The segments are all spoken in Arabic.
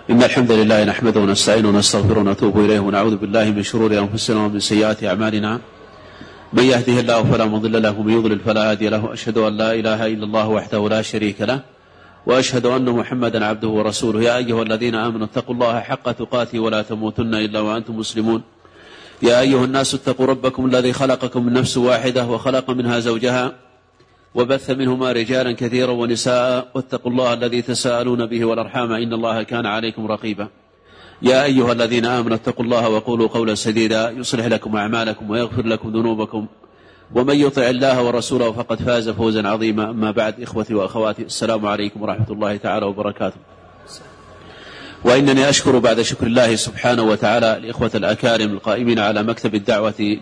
إن الحمد لله نحمده ونستعينه ونستغفره ونتوب إليه ونعوذ بالله من شرور أنفسنا ومن سيئات أعمالنا. من يهده الله فلا مضل له ومن يضلل فلا هادي له. أشهد أن لا إله إلا الله وحده لا شريك له وأشهد أن محمدا عبده ورسوله. يا أيها الذين آمنوا اتقوا الله حق تقاته ولا تموتن إلا وأنتم مسلمون. يا أيها الناس اتقوا ربكم الذي خلقكم من نفس واحدة وخلق منها زوجها وبث منهما رجالا كثيرا ونساء واتقوا الله الذي تساءلون به والأرحام إن الله كان عليكم رقيبا. يا أيها الذين آمنوا اتقوا الله وقولوا قولا سديدا يصلح لكم أعمالكم ويغفر لكم ذنوبكم ومن يطع الله ورسوله فقد فاز فوزا عظيما. أما بعد، إخوتي وأخواتي، السلام عليكم ورحمة الله تعالى وبركاته. وإنني أشكر بعد شكر الله سبحانه وتعالى الإخوة الأكارم القائمين على مكتب الدعوة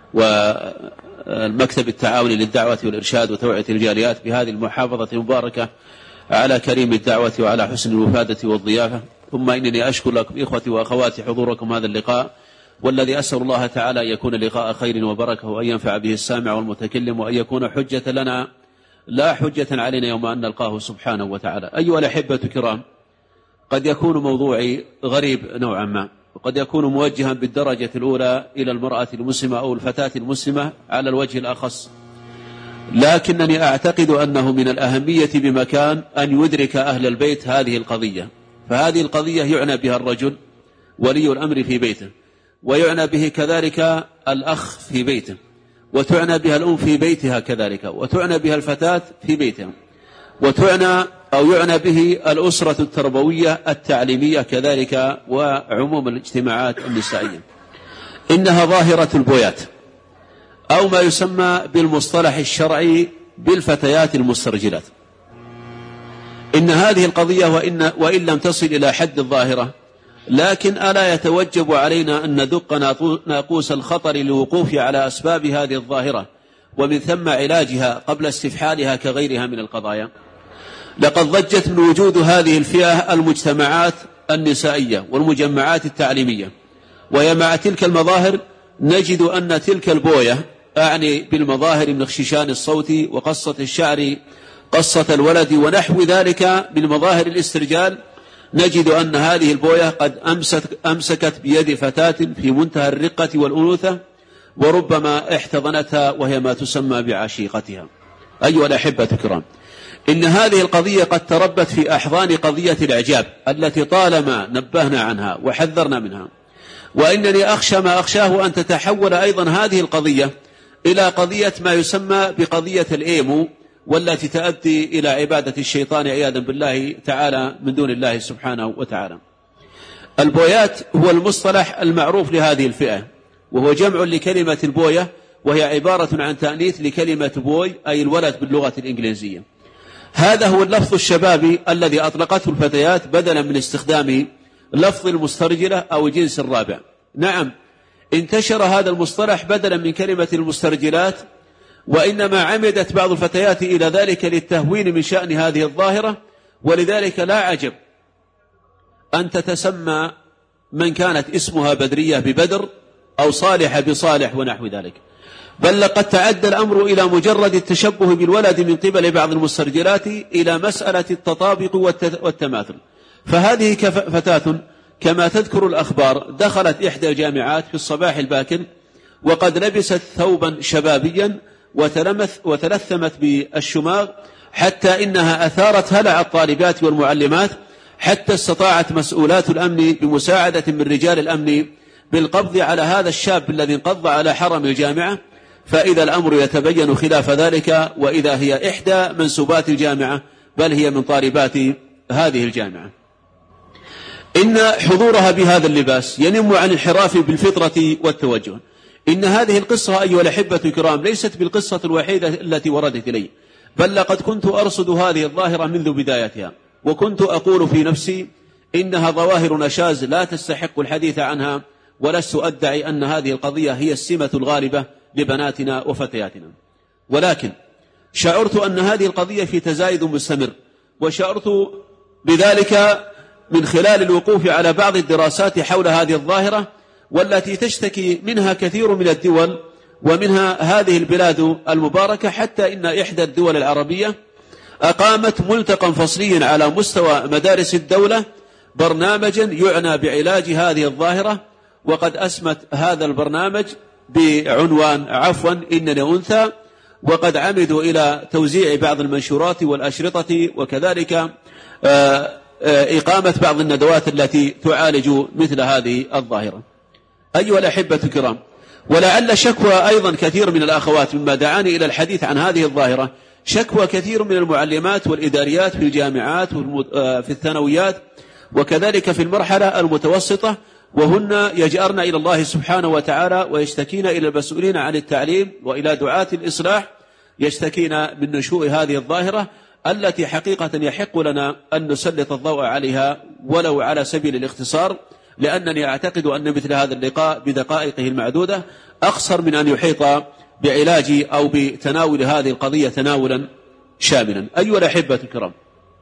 والمكتب التعاوني للدعوة والإرشاد وتوعية الجاليات بهذه المحافظة المباركة على كريم الدعوة وعلى حسن الوفادة والضيافة. ثم إنني أشكر لكم إخوتي وأخواتي حضوركم هذا اللقاء، والذي أسأل الله تعالى أن يكون لقاء خير وبركة وأن ينفع به السامع والمتكلم وأن يكون حجة لنا لا حجة علينا يوم أن نلقاه سبحانه وتعالى. أيها الأحبة الكرام، قد يكون موضوعي غريب نوعا ما، وقد يكون موجها بالدرجة الأولى إلى المرأة المسلمة أو الفتاة المسلمة على الوجه الأخص، لكنني أعتقد أنه من الأهمية بمكان أن يدرك أهل البيت هذه القضية. فهذه القضية يعنى بها الرجل ولي الأمر في بيته، ويعنى به كذلك الأخ في بيته، وتعنى بها الأم في بيتها كذلك، وتعنى بها الفتاة في بيتها، وتعنى أو يعنى به الأسرة التربوية التعليمية كذلك، وعموم الاجتماعات النسائية. إنها ظاهرة البويات، أو ما يسمى بالمصطلح الشرعي بالفتيات المسترجلات. إن هذه القضية وإن لم تصل إلى حد الظاهرة، لكن ألا يتوجب علينا أن ندق ناقوس الخطر للوقوف على أسباب هذه الظاهرة ومن ثم علاجها قبل استفحالها كغيرها من القضايا. لقد ضجت من وجود هذه الفئة المجتمعات النسائية والمجمعات التعليمية، وهي مع تلك المظاهر نجد أن تلك البوية، أعني بالمظاهر من اخششان الصوت وقصة الشعر قصة الولد ونحو ذلك من مظاهر الاسترجال، نجد أن هذه البوية قد أمسكت بيد فتاة في منتهى الرقة والأنوثة، وربما احتضنتها وهي ما تسمى بعشيقتها. أيها الأحبة الكرام، إن هذه القضية قد تربت في أحضان قضية الإعجاب التي طالما نبهنا عنها وحذرنا منها، وإنني أخشى ما أخشاه أن تتحول أيضا هذه القضية إلى قضية ما يسمى بقضية الإيمو، والتي تؤدي إلى عبادة الشيطان عياذا بالله تعالى من دون الله سبحانه وتعالى. البويات هو المصطلح المعروف لهذه الفئة، وهو جمع لكلمة البوية، وهي عبارة عن تأنيث لكلمة بوي أي الولد باللغة الإنجليزية. هذا هو اللفظ الشبابي الذي أطلقته الفتيات بدلا من استخدام لفظ المسترجلة أو الجنس الرابع. نعم، انتشر هذا المصطلح بدلا من كلمة المسترجلات، وإنما عمدت بعض الفتيات إلى ذلك للتهوين من شأن هذه الظاهرة، ولذلك لا عجب أن تتسمى من كانت اسمها بدرية ببدر أو صالحة بصالح ونحو ذلك. بل لقد تعدى الأمر إلى مجرد التشبه بالولد من قبل بعض المسترجلات إلى مسألة التطابق والتماثل. فهذه فتاة كما تذكر الأخبار دخلت إحدى الجامعات في الصباح الباكر وقد لبست ثوبا شبابيا وتلثمت بالشماغ حتى إنها أثارت هلع الطالبات والمعلمات، حتى استطاعت مسؤولات الأمن بمساعدة من رجال الأمن بالقبض على هذا الشاب الذي انقض على حرم الجامعة. فإذا الأمر يتبين خلاف ذلك، وإذا هي إحدى منسوبات الجامعة، بل هي من طالبات هذه الجامعة. إن حضورها بهذا اللباس ينم عن انحراف بالفطرة والتوجه. إن هذه القصة أيها الأحبة الكرام ليست بالقصة الوحيدة التي وردت إلي، بل لقد كنت أرصد هذه الظاهرة منذ بدايتها، وكنت أقول في نفسي إنها ظواهر نشاز لا تستحق الحديث عنها، ولست أدعي أن هذه القضية هي السمة الغالبة لبناتنا وفتياتنا. ولكن شعرت أن هذه القضية في تزايد مستمر، وشعرت بذلك من خلال الوقوف على بعض الدراسات حول هذه الظاهرة، والتي تشتكي منها كثير من الدول ومنها هذه البلاد المباركة، حتى إن إحدى الدول العربية أقامت ملتقى فصليا على مستوى مدارس الدولة برنامجا يعنى بعلاج هذه الظاهرة، وقد أسمت هذا البرنامج بعنوان عفوا إنني أنثى، وقد عمدوا إلى توزيع بعض المنشورات والأشرطة، وكذلك إقامة بعض الندوات التي تعالج مثل هذه الظاهرة. أيها الأحبة الكرام، ولعل شكوى أيضا كثير من الأخوات مما دعاني إلى الحديث عن هذه الظاهرة، شكوى كثير من المعلمات والإداريات في الجامعات في الثانويات وكذلك في المرحلة المتوسطة، وهن يجأرن إلى الله سبحانه وتعالى ويشتكين إلى المسؤولين عن التعليم وإلى دعاة الإصلاح، يشتكين من نشوء هذه الظاهرة التي حقيقة يحق لنا أن نسلط الضوء عليها ولو على سبيل الاختصار، لأنني أعتقد أن مثل هذا اللقاء بدقائقه المعدودة أقصر من أن يحيط بعلاج أو بتناول هذه القضية تناولا شاملا. أيها الأحبة الكرام،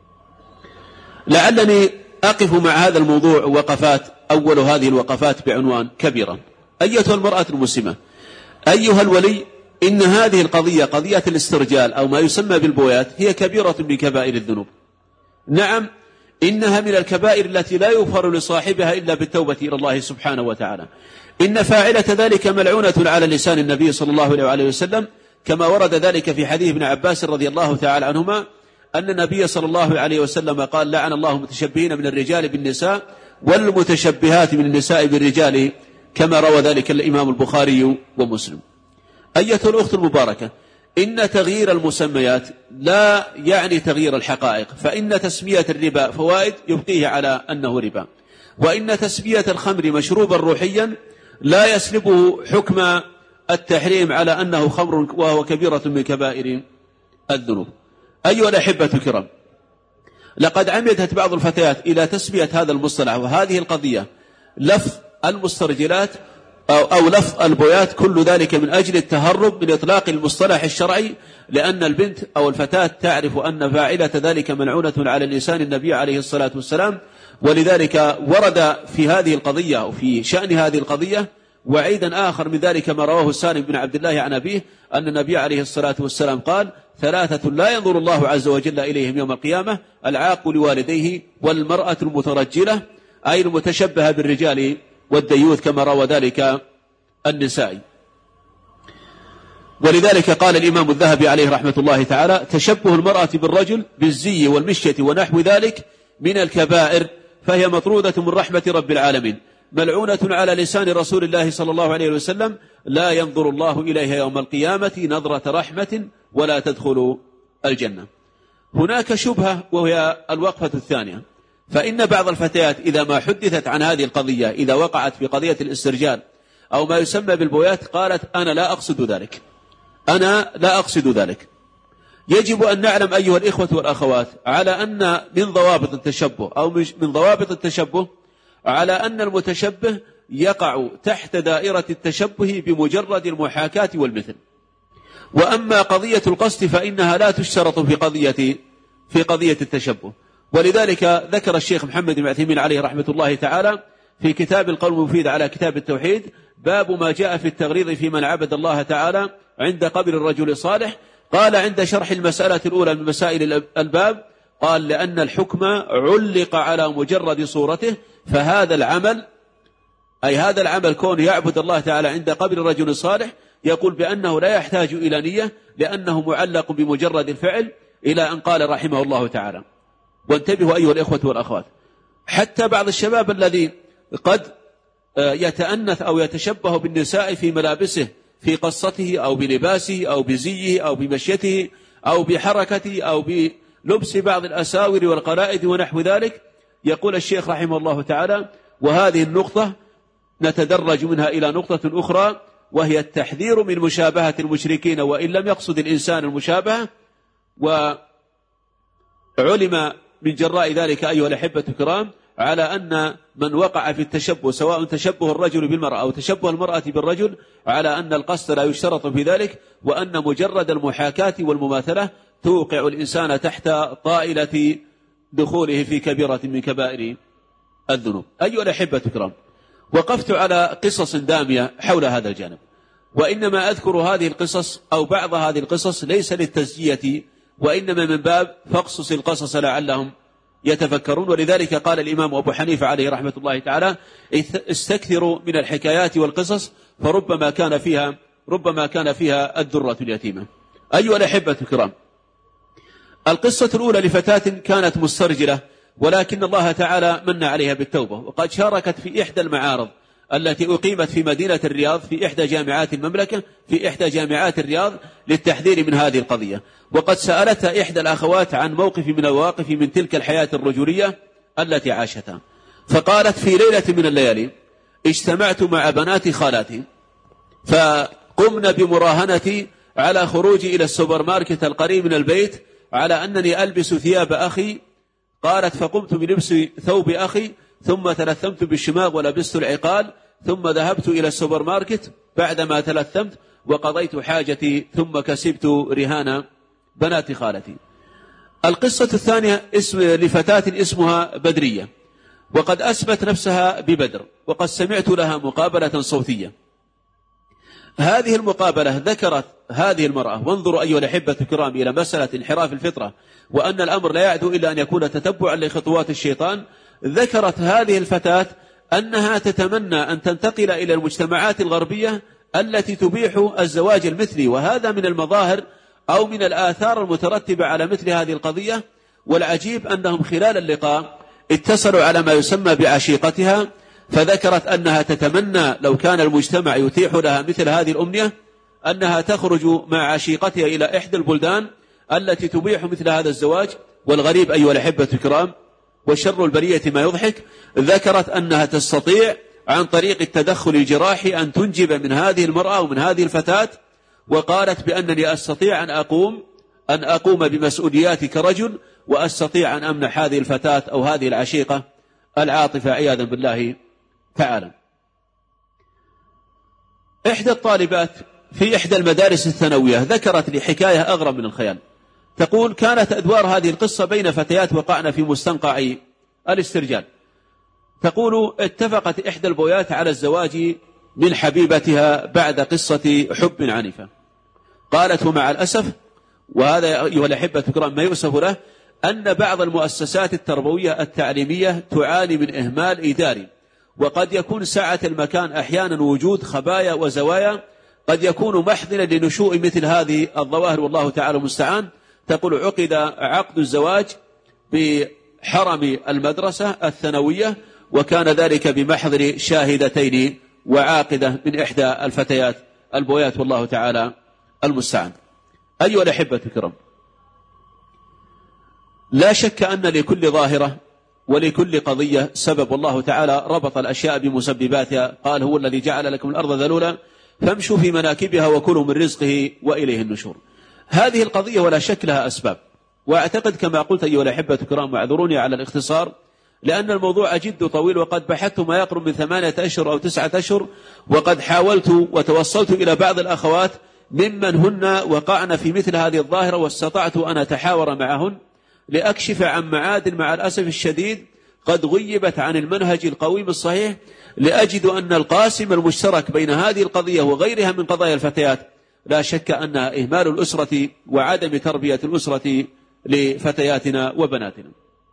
لعلني أقف مع هذا الموضوع وقفات. أول هذه الوقفات بعنوان كبيرة: أيتها المرأة المسلمة، أيها الولي، إن هذه القضية، قضية الاسترجال أو ما يسمى بالبويات، هي كبيرة من كبائر الذنوب. نعم، إنها من الكبائر التي لا يغفر لصاحبها إلا بالتوبة إلى الله سبحانه وتعالى. إن فاعلة ذلك ملعونة على لسان النبي صلى الله عليه وسلم، كما ورد ذلك في حديث ابن عباس رضي الله تعالى عنهما أن النبي صلى الله عليه وسلم قال: لعن الله المتشبهين من الرجال بالنساء والمتشبهات من النساء بالرجال، كما روى ذلك الإمام البخاري ومسلم. أيتها الأخت المباركة، إن تغيير المسميات لا يعني تغيير الحقائق، فإن تسمية الربا فوائد يبقيه على أنه ربا، وإن تسمية الخمر مشروبا روحيا لا يسلبه حكم التحريم على أنه خمر وهو كبيرة من كبائر الذنوب. أيها الأحبة الكرام، لقد عمدت بعض الفتيات إلى تسمية هذا المصطلح وهذه القضية لفظ المسترجلات أو لفظ البويات، كل ذلك من أجل التهرب من إطلاق المصطلح الشرعي، لأن البنت أو الفتاة تعرف أن فاعلة ذلك ملعونة على لسان النبي عليه الصلاة والسلام. ولذلك ورد في هذه القضية وفي شأن هذه القضية وعيدا آخر من ذلك ما رواه سالم بن عبد الله عن أبيه أن النبي عليه الصلاة والسلام قال: ثلاثة لا ينظر الله عز وجل إليهم يوم القيامة: العاق لوالديه، والمرأة المترجلة أي المتشبهة بالرجال، والديوث، كما روى ذلك النسائي. ولذلك قال الإمام الذهبي عليه رحمة الله تعالى: تشبه المرأة بالرجل بالزي والمشية ونحو ذلك من الكبائر، فهي مطرودة من رحمة رب العالمين، ملعونة على لسان رسول الله صلى الله عليه وسلم، لا ينظر الله إليها يوم القيامة نظرة رحمة ولا تدخل الجنة. هناك شبهة وهي الوقفة الثانية، فإن بعض الفتيات إذا ما حدثت عن هذه القضية، إذا وقعت في قضية الاسترجال أو ما يسمى بالبويات، قالت: أنا لا أقصد ذلك، أنا لا أقصد ذلك. يجب أن نعلم أيها الإخوة والأخوات على أن من ضوابط التشبه أو من ضوابط التشبه على أن المتشبه يقع تحت دائرة التشبه بمجرد المحاكاة والمثل. وأما قضية القصد فإنها لا تشترط في قضية التشبه. ولذلك ذكر الشيخ محمد بن عثيمين عليه رحمة الله تعالى في كتاب القول المفيد على كتاب التوحيد باب ما جاء في التغريض في من عبد الله تعالى عند قبر الرجل الصالح، قال عند شرح المسألة الأولى من مسائل الباب، قال: لأن الحكم علق على مجرد صورته، فهذا العمل أي هذا العمل كون يعبد الله تعالى عند قبر الرجل الصالح، يقول بأنه لا يحتاج إلى نية لأنه معلق بمجرد الفعل، إلى أن قال رحمه الله تعالى. وانتبهوا أيها الإخوة والأخوات، حتى بعض الشباب الذي قد يتأنث أو يتشبه بالنساء في ملابسه، في قصته أو بلباسه أو بزيه أو بمشيته أو بحركته أو بلبس بعض الأساور والقلائد ونحو ذلك، يقول الشيخ رحمه الله تعالى: وهذه النقطة نتدرج منها إلى نقطة أخرى، وهي التحذير من مشابهة المشركين وإن لم يقصد الإنسان المشابهة. وعلم من جراء ذلك أيها الأحبة الكرام على أن من وقع في التشبه، سواء تشبه الرجل بالمرأة أو تشبه المرأة بالرجل، على أن القصد لا يشترط في ذلك، وأن مجرد المحاكاة والمماثلة توقع الإنسان تحت طائلة دخوله في كبيرة من كبائر الذنوب. أيها الأحبة الكرام، وقفت على قصص دامية حول هذا الجانب، وإنما أذكر هذه القصص أو بعض هذه القصص ليس للتزكية، وإنما من باب فاقصص القصص لعلهم يتفكرون. ولذلك قال الإمام أبو حنيفة عليه رحمة الله تعالى: استكثروا من الحكايات والقصص فربما كان فيها الدرة اليتيمة. أيها الأحبة الكرام، القصة الأولى لفتاة كانت مسترجلة، ولكن الله تعالى من عليها بالتوبة، وقد شاركت في إحدى المعارض التي أقيمت في مدينة الرياض في إحدى جامعات المملكة، في إحدى جامعات الرياض، للتحذير من هذه القضية. وقد سألتها إحدى الأخوات عن موقف من المواقف من تلك الحياة الرجولية التي عاشتها، فقالت: في ليلة من الليالي اجتمعت مع بنات خالاتي فقمنا بمراهنتي على خروجي إلى السوبر ماركت القريب من البيت على أنني ألبس ثياب أخي. قالت: فقمت بلبس ثوب أخي، ثم تلثمت بالشماغ ولبست العقال، ثم ذهبت إلى السوبر ماركت بعدما تلثمت وقضيت حاجتي، ثم كسبت رهان بنات خالتي. القصة الثانية لفتاة اسمها بدرية، وقد أثبت نفسها ببدر، وقد سمعت لها مقابلة صوتية. هذه المقابلة ذكرت هذه المرأة، وانظروا أيها الأحبة الكرام إلى مسألة انحراف الفطرة، وأن الأمر لا يعدو إلا أن يكون تتبعا لخطوات الشيطان. ذكرت هذه الفتاة أنها تتمنى أن تنتقل إلى المجتمعات الغربية التي تبيح الزواج المثلي، وهذا من المظاهر أو من الآثار المترتبة على مثل هذه القضية. والعجيب أنهم خلال اللقاء اتصلوا على ما يسمى بعشيقتها، فذكرت أنها تتمنى لو كان المجتمع يتيح لها مثل هذه الأمنية أنها تخرج مع عشيقتها إلى إحدى البلدان التي تبيح مثل هذا الزواج. والغريب أيها الأحبة الكرام، وشر البرية ما يضحك، ذكرت أنها تستطيع عن طريق التدخل الجراحي أن تنجب من هذه المرأة ومن هذه الفتاة، وقالت بأنني أستطيع أن أقوم بمسؤولياتي كرجل، وأستطيع أن أمنح هذه الفتاة أو هذه العشيقة العاطفة عياذا بالله تعالى. إحدى الطالبات في إحدى المدارس الثانوية ذكرت لي حكاية أغرب من الخيال. تقول: كانت أدوار هذه القصة بين فتيات وقعن في مستنقع الاسترجال. تقول: اتفقت إحدى البويات على الزواج من حبيبتها بعد قصة حب عنيفة. قالت: ومع الأسف، وهذا أيها الأحبة الكرام ما يؤسف له، أن بعض المؤسسات التربوية التعليمية تعاني من إهمال إداري، وقد يكون سعة المكان أحيانا وجود خبايا وزوايا قد يكون محضنا لنشوء مثل هذه الظواهر، والله تعالى المستعان. تقول: عقد عقد الزواج بحرم المدرسة الثانوية، وكان ذلك بمحضر شاهدتين وعاقدة من إحدى الفتيات البويات، والله تعالى المستعان. أيها الأحبة الكرام، لا شك أن لكل ظاهرة ولكل قضية سبب، والله تعالى ربط الأشياء بمسبباتها. قال: هو الذي جعل لكم الأرض ذلولا فامشوا في مناكبها وكلوا من رزقه وإليه النشور. هذه القضية ولا شك لها أسباب، وأعتقد كما قلت أيها الأحبة الكرام، واعذروني على الاختصار لأن الموضوع جد طويل، وقد بحثت ما يقرب من 8 أشهر أو 9 أشهر، وقد حاولت وتوصلت إلى بعض الأخوات ممن هن وقعن في مثل هذه الظاهرة، واستطعت أن أتحاور معهن لأكشف عن معادن مع الأسف الشديد قد غيبت عن المنهج القويم الصحيح، لأجد أن القاسم المشترك بين هذه القضية وغيرها من قضايا الفتيات لا شك أن إهمال الأسرة وعدم تربية الأسرة لفتياتنا وبناتنا.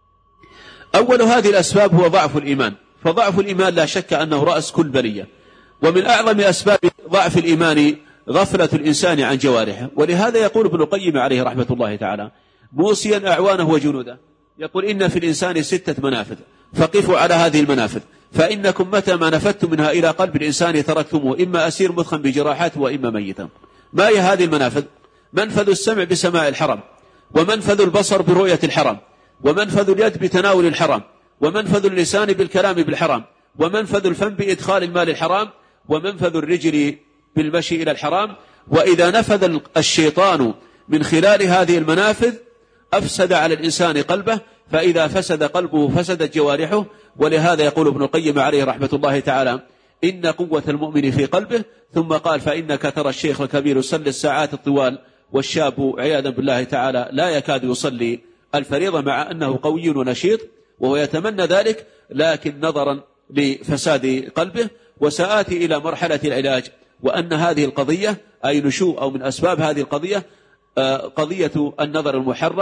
أول هذه الأسباب هو ضعف الإيمان، فضعف الإيمان لا شك أنه رأس كل بلية، ومن أعظم أسباب ضعف الإيمان غفلة الإنسان عن جوارحه. ولهذا يقول ابن القيم عليه رحمة الله تعالى موصيا أعوانه وجنوده، يقول: إن في الإنسان 6 منافذ فقفوا على هذه المنافذ، فإنكم متى ما نفذتم منها إلى قلب الإنسان تركتموه إما أسير مدخن بجراحات وإما ميتا. ما هي هذه المنافذ؟ منفذ السمع بسماع الحرام، ومنفذ البصر برؤية الحرام، ومنفذ اليد بتناول الحرام، ومنفذ اللسان بالكلام بالحرام، ومنفذ الفم بإدخال المال الحرام، ومنفذ الرجل بالمشي إلى الحرام. وإذا نفذ الشيطان من خلال هذه المنافذ أفسد على الإنسان قلبه، فإذا فسد قلبه فسدت جوارحه. ولهذا يقول ابن القيم عليه رحمة الله تعالى: إن قوة المؤمن في قلبه. ثم قال: فإنك ترى الشيخ الكبير يصلي الساعات الطوال، والشاب عياذا بالله تعالى لا يكاد يصلي الفريضة، مع أنه قوي ونشيط وهو يتمنى ذلك، لكن نظرا لفساد قلبه. وسآتي إلى مرحلة العلاج، وأن هذه القضية أي نشوء أو من أسباب هذه القضية قضية النظر المحرم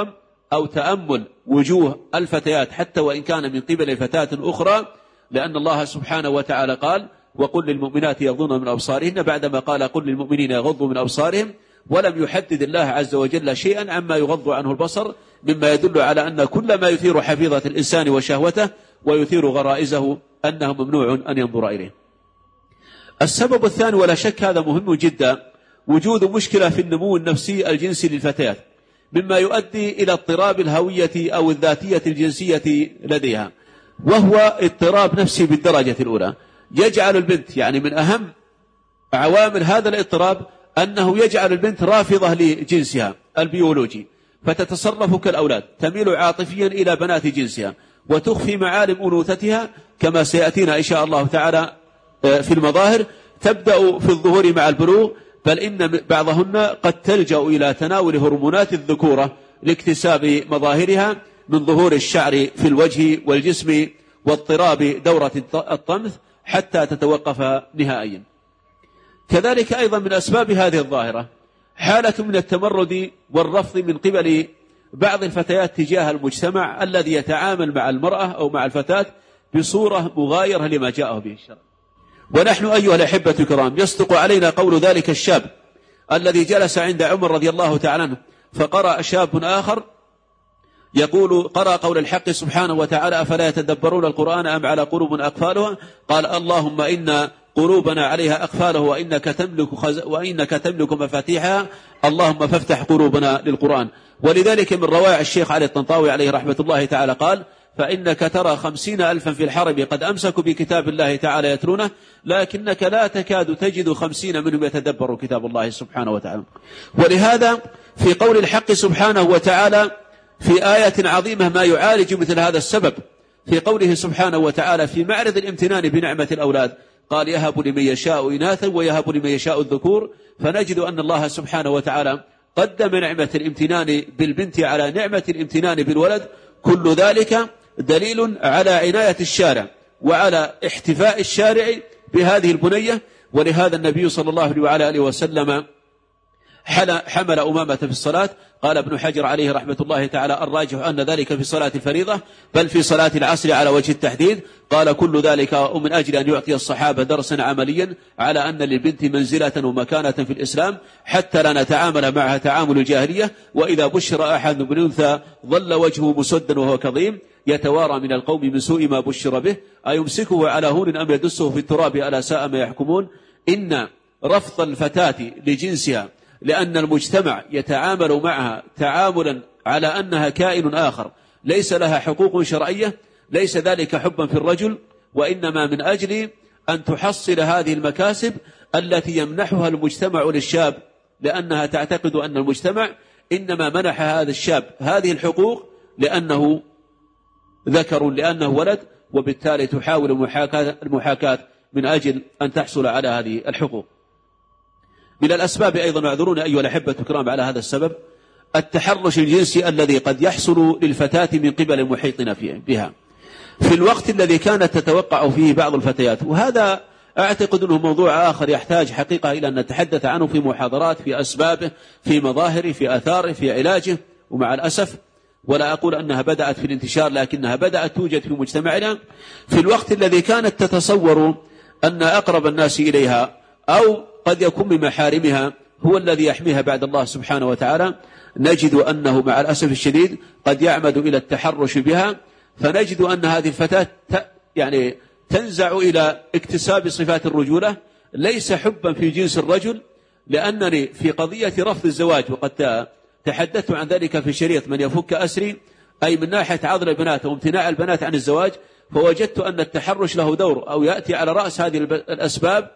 أو تأمل وجوه الفتيات حتى وإن كان من قبل فتاة أخرى، لأن الله سبحانه وتعالى قال وقل للمؤمنات يغضن من أبصارهن بعدما قال قل للمؤمنين يغضوا من أبصارهم، ولم يحدد الله عز وجل شيئا عما يغض عنه البصر، مما يدل على أن كل ما يثير حفيظة الإنسان وشهوته ويثير غرائزه أنه ممنوع أن ينظر إليه. السبب الثاني ولا شك هذا مهم جدا، وجود مشكلة في النمو النفسي الجنسي للفتيات، مما يؤدي إلى اضطراب الهوية أو الذاتية الجنسية لديها، وهو اضطراب نفسي بالدرجة الأولى. يجعل البنت يعني من أهم عوامل هذا الاضطراب أنه يجعل البنت رافضة لجنسها البيولوجي، فتتصرف كالأولاد، تميل عاطفيا إلى بنات جنسها، وتخفي معالم أنوثتها كما سيأتينا إن شاء الله تعالى في المظاهر، تبدأ في الظهور مع البلوغ، بل إن بعضهن قد تلجأ إلى تناول هرمونات الذكورة لاكتساب مظاهرها من ظهور الشعر في الوجه والجسم واضطراب دورة الطمث حتى تتوقف نهائيا. كذلك أيضا من أسباب هذه الظاهرة حالة من التمرد والرفض من قبل بعض الفتيات تجاه المجتمع الذي يتعامل مع المرأة أو مع الفتاة بصورة مغايرة لما جاءه به الشرع. ونحن أيها الأحبة الكرام يصدق علينا قول ذلك الشاب الذي جلس عند عمر رضي الله تعالى عنه، فقرأ شاب آخر يقول قرأ قول الحق سبحانه وتعالى أفلا يتدبرون القرآن أم على قلوب أقفالها، قال اللهم إن قلوبنا عليها أقفاله وإنك تملك مفاتيحها، اللهم فافتح قلوبنا للقرآن. ولذلك من روائع الشيخ علي الطنطاوي عليه رحمة الله تعالى قال فإنك ترى 50,000 في الحرم قد أمسكوا بكتاب الله تعالى يتلونه، لكنك لا تكاد تجد 50 منهم يتدبروا كتاب الله سبحانه وتعالى. ولهذا في قول الحق سبحانه وتعالى في آية عظيمة ما يعالج مثل هذا السبب، في قوله سبحانه وتعالى في معرض الامتنان بنعمة الأولاد قال يهب لمن يشاء إناثا ويهب لمن يشاء الذكور، فنجد أن الله سبحانه وتعالى قدم نعمة الامتنان بالبنت على نعمة الامتنان بالولد. كل ذلك دليل على عناية الشارع وعلى احتفاء الشارع بهذه البنية. ولهذا النبي صلى الله عليه وآله وسلم حمل أمامة في الصلاة. قال ابن حجر عليه رحمة الله تعالى الراجح أن ذلك في صلاة الفريضة، بل في صلاة العصر على وجه التحديد. قال كل ذلك ومن أجل أن يعطي الصحابة درسا عمليا على أن للبنت منزلة ومكانة في الإسلام حتى لا نتعامل معها تعامل الجاهلية، وإذا بشر أحد بالأنثى ظل وجهه مسودا وهو كظيم يتوارى من القوم من سوء ما بشر به أيمسكه على هون أم يدسه في التراب ألا ساء ما يحكمون. إن رفض الفتاة لجنسها لأن المجتمع يتعامل معها تعاملا على أنها كائن آخر ليس لها حقوق شرعية، ليس ذلك حبا في الرجل، وإنما من أجل أن تحصل هذه المكاسب التي يمنحها المجتمع للشاب، لأنها تعتقد أن المجتمع إنما منح هذا الشاب هذه الحقوق لأنه ذكر، لأنه ولد، وبالتالي تحاول المحاكاة من أجل أن تحصل على هذه الحقوق. من الأسباب أيضا اعذرون أيها الأحبة الكرام على هذا السبب التحرش الجنسي الذي قد يحصل للفتاة من قبل المحيطين بها في الوقت الذي كانت تتوقع فيه بعض الفتيات. وهذا أعتقد أنه موضوع آخر يحتاج حقيقة إلى أن نتحدث عنه في محاضرات، في أسبابه، في مظاهره، في آثاره، في علاجه. ومع الأسف ولا أقول أنها بدأت في الانتشار، لكنها بدأت توجد في مجتمعنا في الوقت الذي كانت تتصور أن أقرب الناس إليها أو قد يكون من محارمها هو الذي يحميها بعد الله سبحانه وتعالى، نجد أنه مع الأسف الشديد قد يعمد إلى التحرش بها، فنجد أن هذه الفتاة يعني تنزع إلى اكتساب صفات الرجولة ليس حبا في جنس الرجل. لأنني في قضية رفض الزواج وقد تحدثت عن ذلك في شريط من يفك أسري، أي من ناحية عضل البنات وامتناع البنات عن الزواج، فوجدت أن التحرش له دور أو يأتي على رأس هذه الأسباب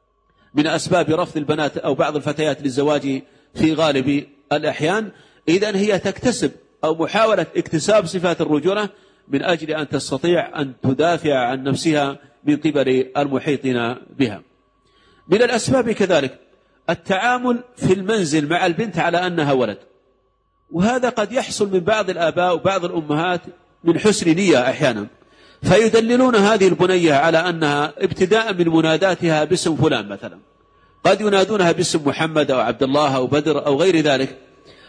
من أسباب رفض البنات أو بعض الفتيات للزواج في غالب الأحيان. إذن هي تكتسب أو محاولة اكتساب صفات الرجولة من أجل أن تستطيع أن تدافع عن نفسها من قبل المحيطين بها. من الأسباب كذلك التعامل في المنزل مع البنت على أنها ولد، وهذا قد يحصل من بعض الآباء وبعض الأمهات من حسن نية أحيانا، فيدللون هذه البنية على أنها ابتداء من مناداتها باسم فلان مثلا، قد ينادونها باسم محمد أو عبد الله أو بدر أو غير ذلك،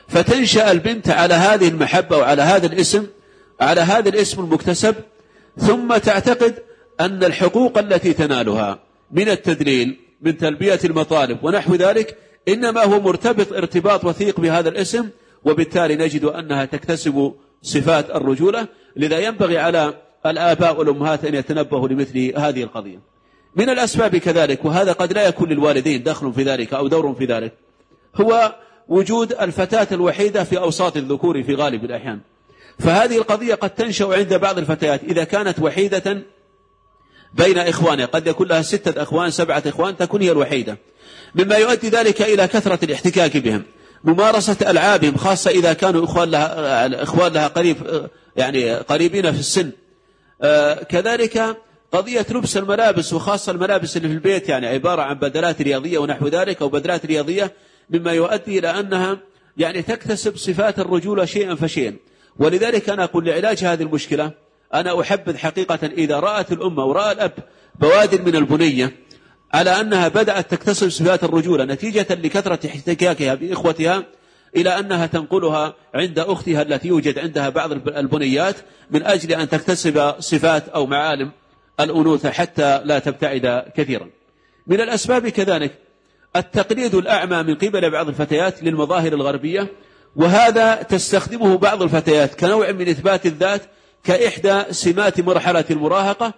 فتنشأ البنت على هذه المحبة وعلى هذا الاسم، على هذا الاسم المكتسب، ثم تعتقد أن الحقوق التي تنالها من التدليل، من تلبية المطالب ونحو ذلك، إنما هو مرتبط ارتباط وثيق بهذا الاسم، وبالتالي نجد أنها تكتسب صفات الرجولة. لذا ينبغي على الآباء والأمهات أن يتنبهوا لمثل هذه القضية. من الأسباب كذلك، وهذا قد لا يكون للوالدين دخل في ذلك أو دور في ذلك، هو وجود الفتاة الوحيدة في أوساط الذكور في غالب الأحيان. فهذه القضية قد تنشأ عند بعض الفتيات إذا كانت وحيدة بين إخوانها، قد يكون لها 6 أخوان 7 إخوان، تكون هي الوحيدة، مما يؤدي ذلك إلى كثرة الاحتكاك بهم، ممارسة ألعابهم، خاصة إذا كانوا إخوان لها قريبين في السن. كذلك قضية لبس الملابس، وخاصة الملابس اللي في البيت، يعني عبارة عن بدلات رياضية ونحو ذلك أو بدلات رياضية، مما يؤدي إلى أنها تكتسب صفات الرجولة شيئا فشيئا. ولذلك أنا أقول لعلاج هذه المشكلة، أنا أحبذ حقيقة إذا رأت الأمة ورأى الأب بوادر من البنية على أنها بدأت تكتسب صفات الرجولة نتيجة لكثرة احتكاكها بإخوتها، إلى أنها تنقلها عند أختها التي يوجد عندها بعض البنيات، من أجل أن تكتسب صفات أو معالم الأنوثة حتى لا تبتعد كثيرا. من الأسباب كذلك التقليد الأعمى من قبل بعض الفتيات للمظاهر الغربية، وهذا تستخدمه بعض الفتيات كنوع من إثبات الذات، كإحدى سمات مرحلة المراهقة،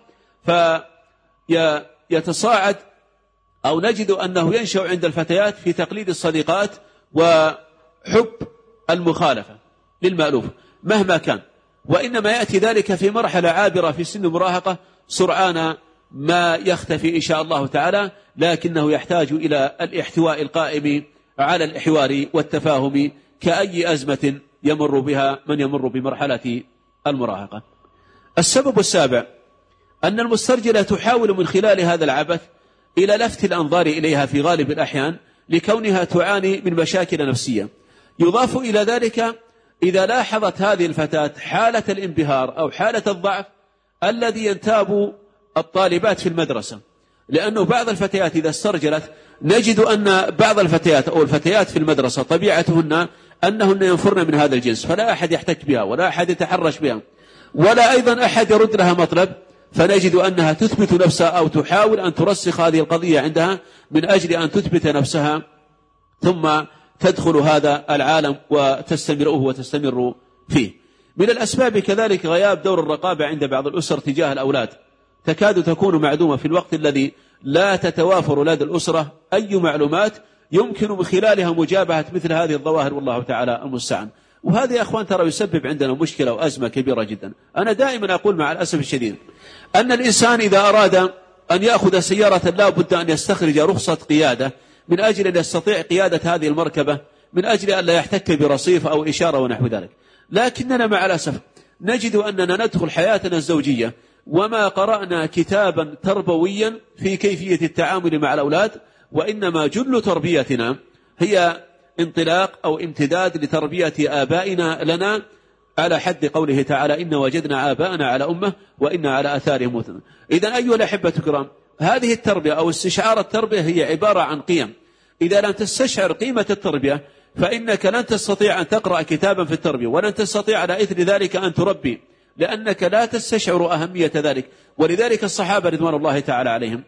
فيتصاعد أو نجد أنه ينشأ عند الفتيات في تقليد الصديقات وحب المخالفة للمألوف مهما كان، وإنما يأتي ذلك في مرحلة عابرة في سن المراهقة سرعان ما يختفي إن شاء الله تعالى، لكنه يحتاج إلى الاحتواء القائم على الإحوار والتفاهم كأي أزمة يمر بها من يمر بمرحلة المراهقة. السبب السابع أن المسترجلة تحاول من خلال هذا العبث إلى لفت الأنظار إليها في غالب الأحيان، لكونها تعاني من مشاكل نفسية. يضاف إلى ذلك إذا لاحظت هذه الفتاة حالة الانبهار أو حالة الضعف الذي ينتاب الطالبات في المدرسة، لأنه بعض الفتيات إذا استرجلت نجد أن بعض الفتيات أو الفتيات في المدرسة طبيعتهن أنهن ينفرن من هذا الجنس، فلا أحد يحتك بها ولا أحد يتحرش بها ولا أيضا أحد يرد لها مطلب، فنجد أنها تثبت نفسها أو تحاول أن ترسخ هذه القضية عندها من أجل أن تثبت نفسها، ثم تدخل هذا العالم وتستمر فيه. من الأسباب كذلك غياب دور الرقابة عند بعض الأسر تجاه الأولاد، تكاد تكون معدومة في الوقت الذي لا تتوافر لدى الأسرة أي معلومات يمكن من خلالها مجابهة مثل هذه الظواهر، والله تعالى المستعان. وهذا يا أخوان ترى يسبب عندنا مشكلة وأزمة كبيرة جدا. أنا دائما أقول مع الأسف الشديد أن الإنسان إذا أراد أن يأخذ سيارة لا بد أن يستخرج رخصة قيادة من أجل أن يستطيع قيادة هذه المركبة، من أجل أن لا يحتك برصيف أو إشارة ونحو ذلك. لكننا مع الأسف نجد أننا ندخل حياتنا الزوجية وما قرأنا كتابا تربويا في كيفية التعامل مع الأولاد، وإنما جل تربيتنا هي انطلاق أو امتداد لتربية آبائنا لنا، على حد قوله تعالى إن وجدنا آباءنا على أمة وإن على آثارهم مهتدون. إذن أيها الأحبة الكرام، هذه التربية أو استشعار التربية هي عبارة عن قيم. إذا لم تستشعر قيمة التربية فإنك لن تستطيع أن تقرأ كتابا في التربية، ولن تستطيع على إثر ذلك أن تربي، لأنك لا تستشعر أهمية ذلك. ولذلك الصحابة رضوان الله تعالى عليهم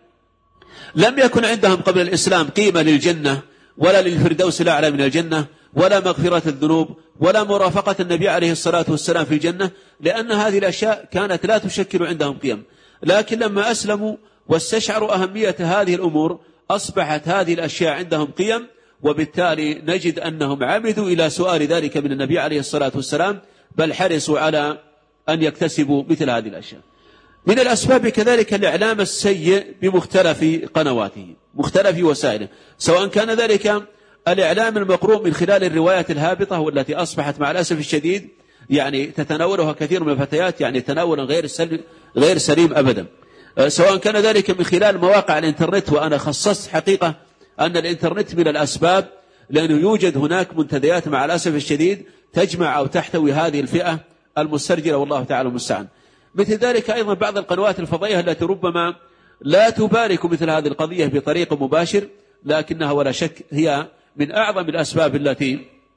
لم يكن عندهم قبل الإسلام قيمة للجنة ولا للفردوس الأعلى من الجنة ولا مغفرة الذنوب ولا مرافقة النبي عليه الصلاة والسلام في الجنة، لأن هذه الأشياء كانت لا تشكل عندهم قيم. لكن لما أسلموا واستشعروا أهمية هذه الأمور أصبحت هذه الأشياء عندهم قيم، وبالتالي نجد أنهم عمدوا إلى سؤال ذلك من النبي عليه الصلاة والسلام، بل حرصوا على أن يكتسبوا مثل هذه الأشياء. من الأسباب كذلك الإعلام السيء بمختلف قنواته، مختلف وسائله، سواء كان ذلك الإعلام المقروء من خلال الروايات الهابطة والتي أصبحت مع الأسف الشديد تتناولها كثير من الفتيات تناولا غير سليم أبدا، سواء كان ذلك من خلال مواقع الإنترنت. وأنا خصصت حقيقة أن الإنترنت من الأسباب، لأنه يوجد هناك منتديات مع الأسف الشديد تجمع أو تحتوي هذه الفئة المسترجلة، والله تعالى المستعان. مثل ذلك أيضا بعض القنوات الفضائية التي ربما لا تبارك مثل هذه القضية بطريق مباشر، لكنها ولا شك هي من أعظم الأسباب التي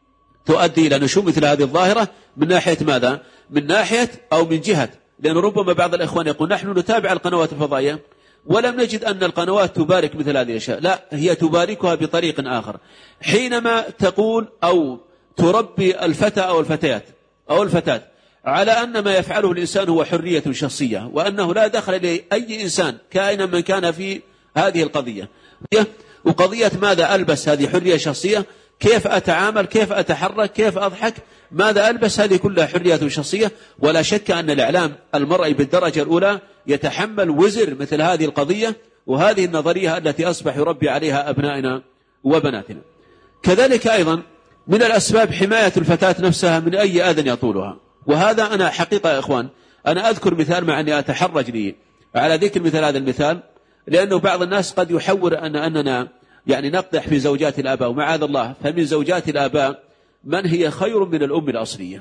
تؤدي إلى نشوء مثل هذه الظاهرة من ناحية ماذا؟ من ناحية أو من جهة، لأن ربما بعض الإخوان يقول نحن نتابع القنوات الفضائية ولم نجد أن القنوات تبارك مثل هذه الأشياء. لا، هي تباركها بطريق آخر. حينما تقول أو تربي الفتى أو الفتيات أو الفتاة على أن ما يفعله الإنسان هو حرية شخصية، وأنه لا دخل لأي إنسان كائنا من كان في هذه القضية، وقضية ماذا ألبس هذه حرية شخصية، كيف أتعامل، كيف أتحرك، كيف أضحك، ماذا ألبس، هذه كلها حرية شخصية. ولا شك أن الإعلام المرئي بالدرجة الأولى يتحمل وزر مثل هذه القضية وهذه النظرية التي أصبح يربي عليها أبنائنا وبناتنا. كذلك أيضا من الأسباب حماية الفتاة نفسها من أي أذى يطولها. وهذا أنا حقيقة يا إخوان أنا أذكر مثال مع أني أتحرج لي على ذكر مثل هذا المثال، لأنه بعض الناس قد يحور أننا يعني نقدح في زوجات الآباء، ومعاذ الله فمن زوجات الآباء من هي خير من الأم الأصلية.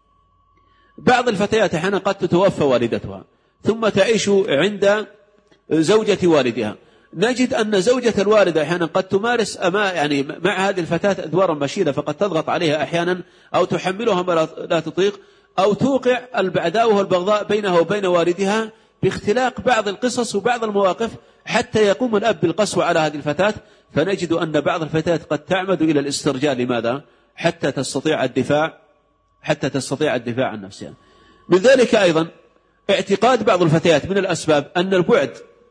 بعض الفتيات أحيانا قد تتوفى والدتها ثم تعيش عند زوجة والدها، نجد أن زوجة الوالدة أحيانا قد تمارس يعني مع هذه الفتاة أدوارا مشيدة، فقد تضغط عليها أحيانا أو تحملها ما لا تطيق، أو توقع العداوة والبغضاء بينها وبين والدها باختلاق بعض القصص وبعض المواقف حتى يقوم الأب بالقسوة على هذه الفتاة. فنجد أن بعض الفتيات قد تعمد إلى الاسترجاع. لماذا؟ حتى تستطيع الدفاع عن نفسها. من ذلك أيضا اعتقاد بعض الفتيات من الأسباب أن البعد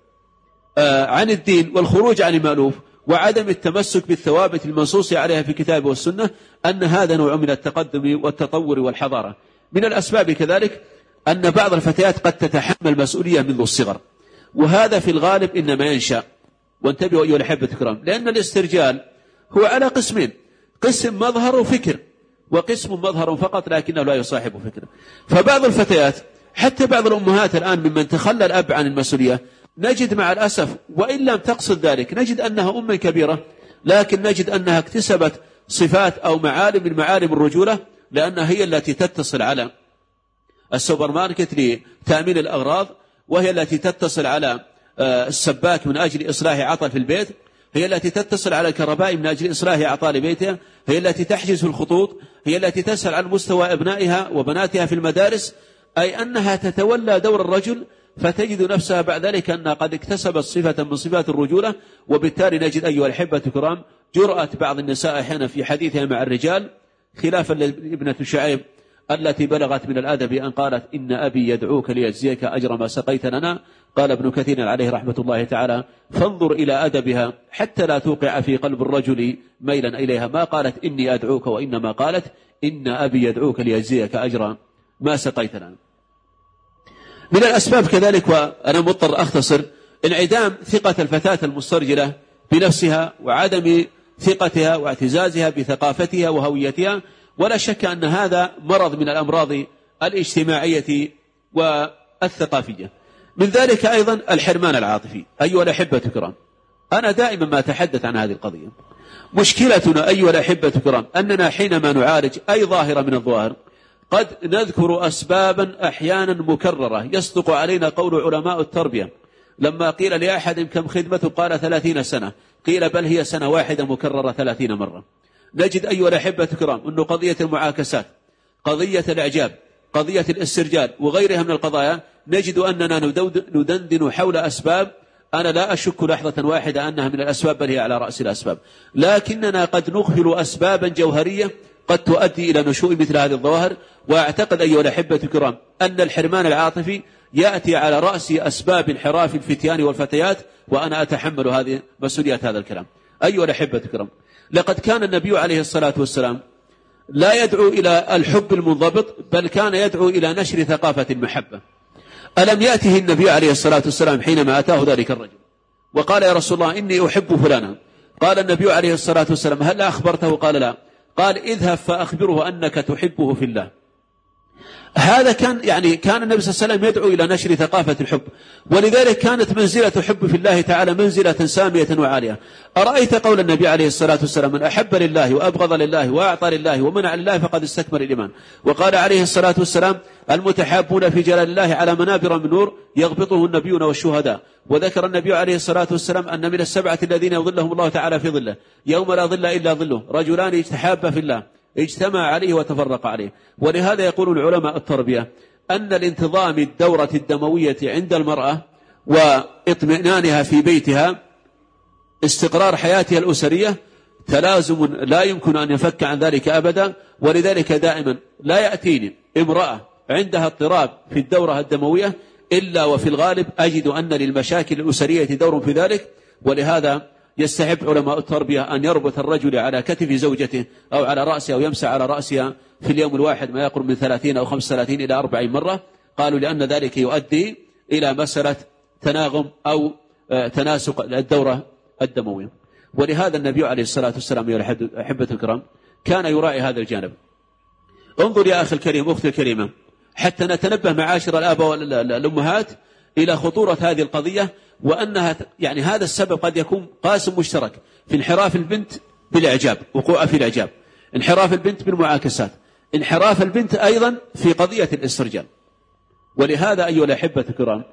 عن الدين والخروج عن المألوف وعدم التمسك بالثوابت المنصوص عليها في الكتاب والسنة أن هذا نوع من التقدم والتطور والحضارة. من الأسباب كذلك أن بعض الفتيات قد تتحمل مسؤولية منذ الصغر، وهذا في الغالب إنما ينشأ. وانتبهوا أيها الأحبة الكرام، لأن الاسترجال هو على قسمين: قسم مظهر وفكر، وقسم مظهر فقط لكنه لا يصاحب فكر. فبعض الفتيات حتى بعض الأمهات الآن ممن تخلى الأب عن المسؤولية نجد مع الأسف وإن لم تقصد ذلك نجد أنها أم كبيرة، لكن نجد أنها اكتسبت صفات أو معالم من معالم الرجولة، لأنها هي التي تتصل على السوبر ماركت لتأمين الأغراض، وهي التي تتصل على السباك من أجل إصلاح عطل في البيت، هي التي تتصل على الكهربائي من أجل إصلاح أعطال بيتها، هي التي تحجز في الخطوط، هي التي تسأل عن مستوى أبنائها وبناتها في المدارس، أي أنها تتولى دور الرجل. فتجد نفسها بعد ذلك أنها قد اكتسبت صفة من صفات الرجولة. وبالتالي نجد أيها الأحبة الكرام جرأة بعض النساء أحيانا في حديثها مع الرجال، خلافا لابنة شعيب التي بلغت من الأدب أن قالت: إن أبي يدعوك ليجزيك أجر ما سقيت لنا. قال ابن كثير عليه رحمة الله تعالى: فانظر إلى أدبها حتى لا توقع في قلب الرجل ميلا إليها. ما قالت إني أدعوك، وإنما قالت: إن أبي يدعوك ليجزيك أجر ما سقيت لنا. من الأسباب كذلك، وأنا مضطر أختصر، انعدام ثقة الفتاة المسترجلة بنفسها وعدم ثقتها واعتزازها بثقافتها وهويتها. ولا شك أن هذا مرض من الأمراض الاجتماعية والثقافية. من ذلك أيضا الحرمان العاطفي. أيها الأحبة الكرام، أنا دائما ما أتحدث عن هذه القضية. مشكلتنا أيها الأحبة الكرام أننا حينما نعالج أي ظاهرة من الظواهر قد نذكر أسبابا أحيانا مكررة. يصدق علينا قول علماء التربية لما قيل لأحد: كم خدمته؟ قال 30 سنة. قيل: بل هي سنة واحدة مكررة 30 مرة. نجد أيها الأحبة الكرام أن قضية المعاكسات، قضية الإعجاب، قضية الاسترجال وغيرها من القضايا نجد أننا ندندن حول أسباب أنا لا أشك لحظة واحدة أنها من الأسباب، بل هي على رأس الأسباب، لكننا قد نغفل أسبابا جوهرية قد تؤدي إلى نشوء مثل هذه الظواهر. وأعتقد أيها الأحبة الكرام أن الحرمان العاطفي يأتي على رأس أسباب انحراف الفتيان والفتيات، وأنا أتحمل هذه مسؤولية هذا الكلام. أيها الأحبة الكرام، لقد كان النبي عليه الصلاة والسلام لا يدعو إلى الحب المنضبط، بل كان يدعو إلى نشر ثقافة المحبة. ألم يأته النبي عليه الصلاة والسلام حينما أتاه ذلك الرجل وقال: يا رسول الله إني أحب فلانا؟ قال النبي عليه الصلاة والسلام: هل أخبرته؟ قال: لا. قال: اذهب فأخبره أنك تحبه في الله. هذا كان كان النبي صلى الله عليه وسلم يدعو إلى نشر ثقافة الحب، ولذلك كانت منزلة حب في الله تعالى منزلة سامية وعالية. أرأيت قول النبي عليه الصلاة والسلام: من أحب لله وأبغض لله وأعطى لله ومنع لله فقد استكمل الإيمان. وقال عليه الصلاة والسلام: المتحابون في جلال الله على منابر من نور يغبطه النبيون والشهداء. وذكر النبي عليه الصلاة والسلام أن من السبعة الذين يظلهم الله تعالى في ظله يوم لا ظل إلا ظله رجلان تحابا في الله اجتمع عليه وتفرق عليه. ولهذا يقول العلماء التربية أن الانتظام الدورة الدموية عند المرأة واطمئنانها في بيتها، استقرار حياتها الأسرية، تلازم لا يمكن أن يفك عن ذلك أبدا. ولذلك دائما لا يأتيني امرأة عندها اضطراب في الدورة الدموية إلا وفي الغالب أجد أن للمشاكل الأسرية دور في ذلك. ولهذا يستحب علماء التربية أن يربط الرجل على كتف زوجته أو على رأسها أو يمسح على رأسها في اليوم الواحد ما يقرب من 30 أو 35 إلى 40 مرة. قالوا لأن ذلك يؤدي إلى مسألة تناغم أو تناسق الدورة الدموية. ولهذا النبي عليه الصلاة والسلام يا أحبة الكرام كان يراعي هذا الجانب. انظر يا أخي الكريم أختي الكريمة حتى نتنبه معاشر الآباء والأمهات إلى خطورة هذه القضية، وأنها يعني هذا السبب قد يكون قاسم مشترك في انحراف البنت بالإعجاب، وقوع في الإعجاب، انحراف البنت بالمعاكسات، انحراف البنت أيضا في قضية الاسترجال. ولهذا أيها الأحبة الكرام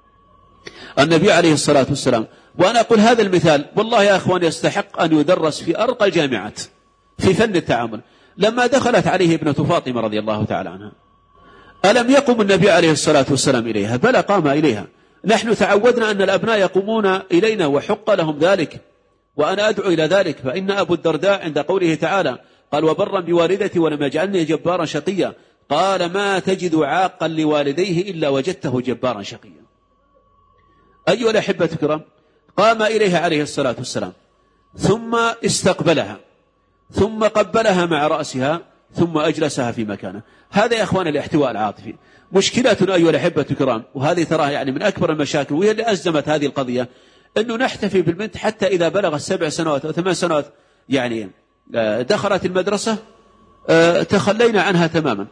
النبي عليه الصلاة والسلام، وأنا أقول هذا المثال والله يا أخوان يستحق أن يدرس في أرقى الجامعات في فن التعامل. لما دخلت عليه ابنة فاطمة رضي الله تعالى عنها ألم يقم النبي عليه الصلاة والسلام إليها؟ بلى قام إليها. نحن تعودنا أن الأبناء يقومون إلينا وحق لهم ذلك، وأنا أدعو إلى ذلك. فإن أبو الدرداء عند قوله تعالى قال وبرا بوالدتي ولم يجعلني جبارا شقيا، قال ما تجد عاقا لوالديه إلا وجدته جبارا شقيا. أيها الأحبة الكرام قام إليها عليه الصلاة والسلام ثم استقبلها ثم قبلها مع رأسها ثم أجلسها في مكانه. هذا يا أخوان الاحتواء العاطفي. مشكلتنا أيها الأحبة الكرام، وهذه تراها يعني من أكبر المشاكل وهي اللي أزمت هذه القضية، أنه نحتفي بالبنت حتى إذا بلغت 7 سنوات أو 8 سنوات يعني دخلت المدرسة تخلينا عنها تماما،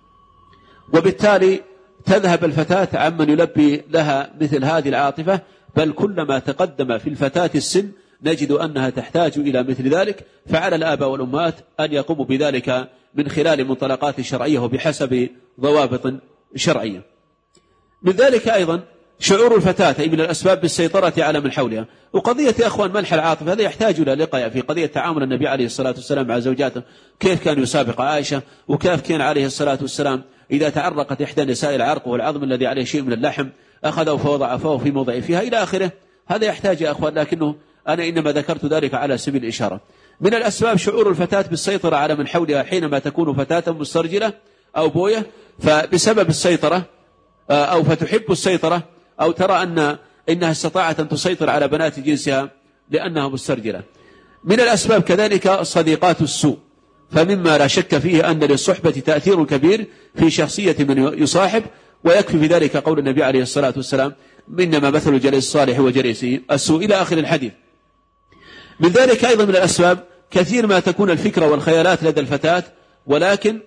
وبالتالي تذهب الفتاة عمن يلبي لها مثل هذه العاطفة. بل كلما تقدم في الفتاة السن نجد أنها تحتاج إلى مثل ذلك. فعلى الآباء والأمهات أن يقوموا بذلك من خلال منطلقات شرعية وبحسب ضوابط شرعية. من ذلك أيضا شعور الفتاة أي من الأسباب بالسيطرة على من حولها. وقضية يا أخوان منح العاطفة هذا يحتاج إلى لقاء في قضية تعامل النبي عليه الصلاة والسلام مع زوجاته، كيف كان يسابق عائشة، وكيف كان عليه الصلاة والسلام إذا تعرقت إحدى نساء العرق والعظم الذي عليه شيء من اللحم أخذه فوضع فوه في موضع فيها إلى آخره. هذا يحتاج يا أخوان، لكنه أنا إنما ذكرت ذلك على سبيل الإشارة. من الأسباب شعور الفتاة بالسيطرة على من حولها حينما تكون فتاة مسترجلة أو بوية، فبسبب السيطرة أو فتحب السيطرة أو ترى إنها استطاعت أن تسيطر على بنات جنسها لأنها مسترجلة. من الأسباب كذلك صديقات السوء، فمما لا شك فيه أن للصحبة تأثير كبير في شخصية من يصاحب، ويكفي في ذلك قول النبي عليه الصلاة والسلام إنما مثل الجليس الصالح وجليس السوء إلى آخر الحديث. من ذلك أيضا من الأسباب كثير ما تكون الفكرة والخيالات لدى الفتاة، ولكن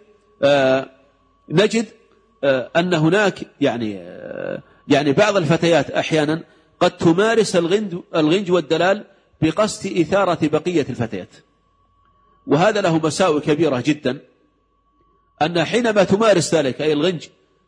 نجد أن هناك يعني بعض الفتيات أحيانا قد تمارس الغنج والدلال بقصد إثارة بقية الفتيات، وهذا له مساوئ كبيرة جدا. أن حينما تمارس ذلك أي الغنج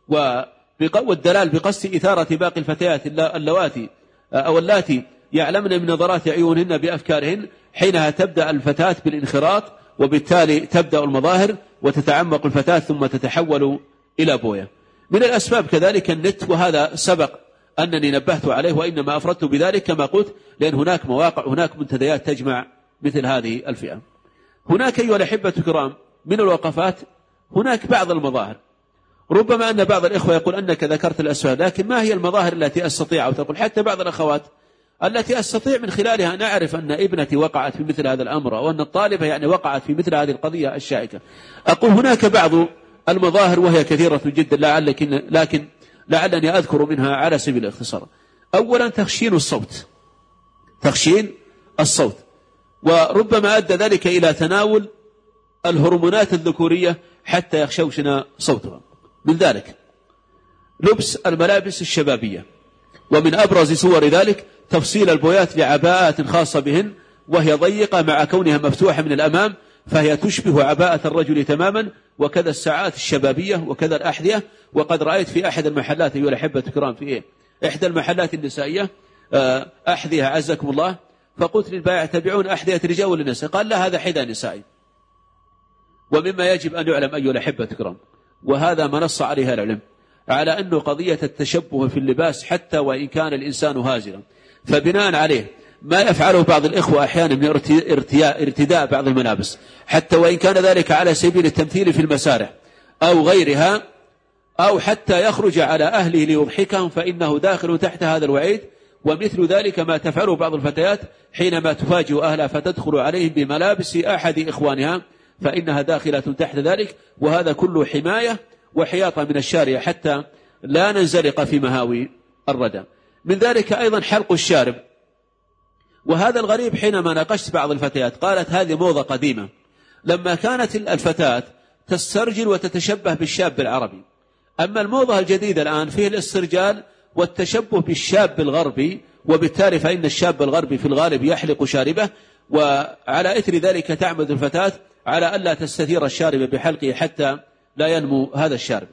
والدلال بقصد إثارة باقي الفتيات اللواتي أو اللاتي يعلمن من نظرات عيونهن بأفكارهن، حينها تبدأ الفتاة بالانخراط، وبالتالي تبدأ المظاهر وتتعمق الفتاة ثم تتحول إلى بوية. من الأسباب كذلك النت، وهذا سبق أنني نبهت عليه وإنما أفردت بذلك كما قلت، لأن هناك مواقع هناك منتديات تجمع مثل هذه الفئة. هناك أيها الأحبة الكرام من الوقفات هناك بعض المظاهر، ربما أن بعض الإخوة يقول أنك ذكرت الأسباب، لكن ما هي المظاهر التي أستطيع، أو تقول حتى بعض الأخوات التي أستطيع من خلالها أن أعرف أن ابنتي وقعت في مثل هذا الأمر، أو أن الطالبة يعني وقعت في مثل هذه القضية الشائكة. أقول هناك بعض المظاهر وهي كثيرة جدا، لكن لعلني أذكر منها على سبيل الاختصار. أولا تخشين الصوت، وربما أدى ذلك إلى تناول الهرمونات الذكورية حتى يخشوشنا صوتها. من ذلك لبس الملابس الشبابية، ومن أبرز صور ذلك تفصيل البويات لعباءات خاصة بهن، وهي ضيقة مع كونها مفتوحة من الأمام، فهي تشبه عباءة الرجل تماما، وكذا الساعات الشبابية وكذا الأحذية. وقد رأيت في أحد المحلات أيها الأحبة الكرام في إحدى المحلات النسائية أحذية عزكم الله، فقلت للبائع تبيعون أحذية رجال وللنساء؟ قال لا هذا حذاء نسائي. ومما يجب أن يعلم أيها الأحبة الكرام، وهذا ما نص عليها العلم، على أنه قضية التشبه في اللباس حتى وإن كان الإنسان هازلا، فبناء عليه ما يفعله بعض الإخوة أحيانا من ارتداء بعض الملابس حتى وإن كان ذلك على سبيل التمثيل في المسارح أو غيرها، أو حتى يخرج على أهله ليضحكهم، فإنه داخل تحت هذا الوعيد. ومثل ذلك ما تفعله بعض الفتيات حينما تفاجئ أهلها فتدخل عليهم بملابس أحد إخوانها، فإنها داخلة تحت ذلك، وهذا كله حماية وحياطة من الشارع حتى لا ننزلق في مهاوي الردى. من ذلك أيضا حلق الشارب، وهذا الغريب. حينما ناقشت بعض الفتيات قالت هذه موضة قديمة، لما كانت الفتاة تسترجل وتتشبه بالشاب العربي، أما الموضة الجديدة الآن فيه الاسترجال والتشبه بالشاب الغربي، وبالتالي فإن الشاب الغربي في الغالب يحلق شاربه، وعلى إثر ذلك تعمد الفتاة على ألا تستثير الشارب بحلقه حتى لا ينمو هذا الشارب.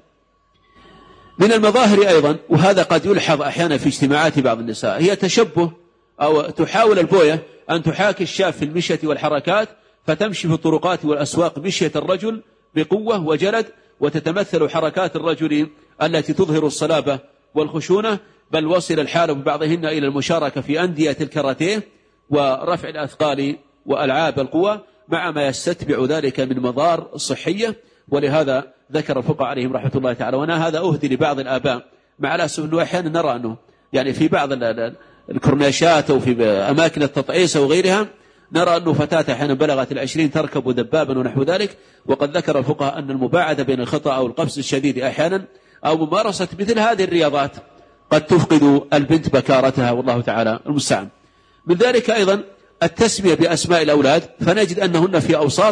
من المظاهر أيضا، وهذا قد يلحظ أحيانا في اجتماعات بعض النساء، هي تشبه أو تحاول البوية أن تحاكي الشاب في المشية والحركات، فتمشي في الطرقات والأسواق مشية الرجل بقوة وجلد، وتتمثل حركات الرجل التي تظهر الصلابة والخشونة، بل وصل الحال ببعضهن إلى المشاركة في أندية الكاراتيه ورفع الأثقال وألعاب القوى، مع ما يستتبع ذلك من مضار صحية. ولهذا ذكر الفقهاء عليهم رحمة الله تعالى، وأنا هذا أهدي لبعض الآباء مع الأسف أنه أحيانا نرى أنه يعني في بعض الكورنيشات أو في أماكن التطعيس وغيرها نرى أنه فتاة أحيانا بلغت 20 تركب دبابا ونحو ذلك. وقد ذكر الفقهاء أن المباعدة بين الخطأ أو القفز الشديد أحيانا أو ممارسة مثل هذه الرياضات قد تفقد البنت بكارتها، والله تعالى المستعان. من ذلك أيضا التسمية بأسماء الأولاد، فنجد أنهن في أوساط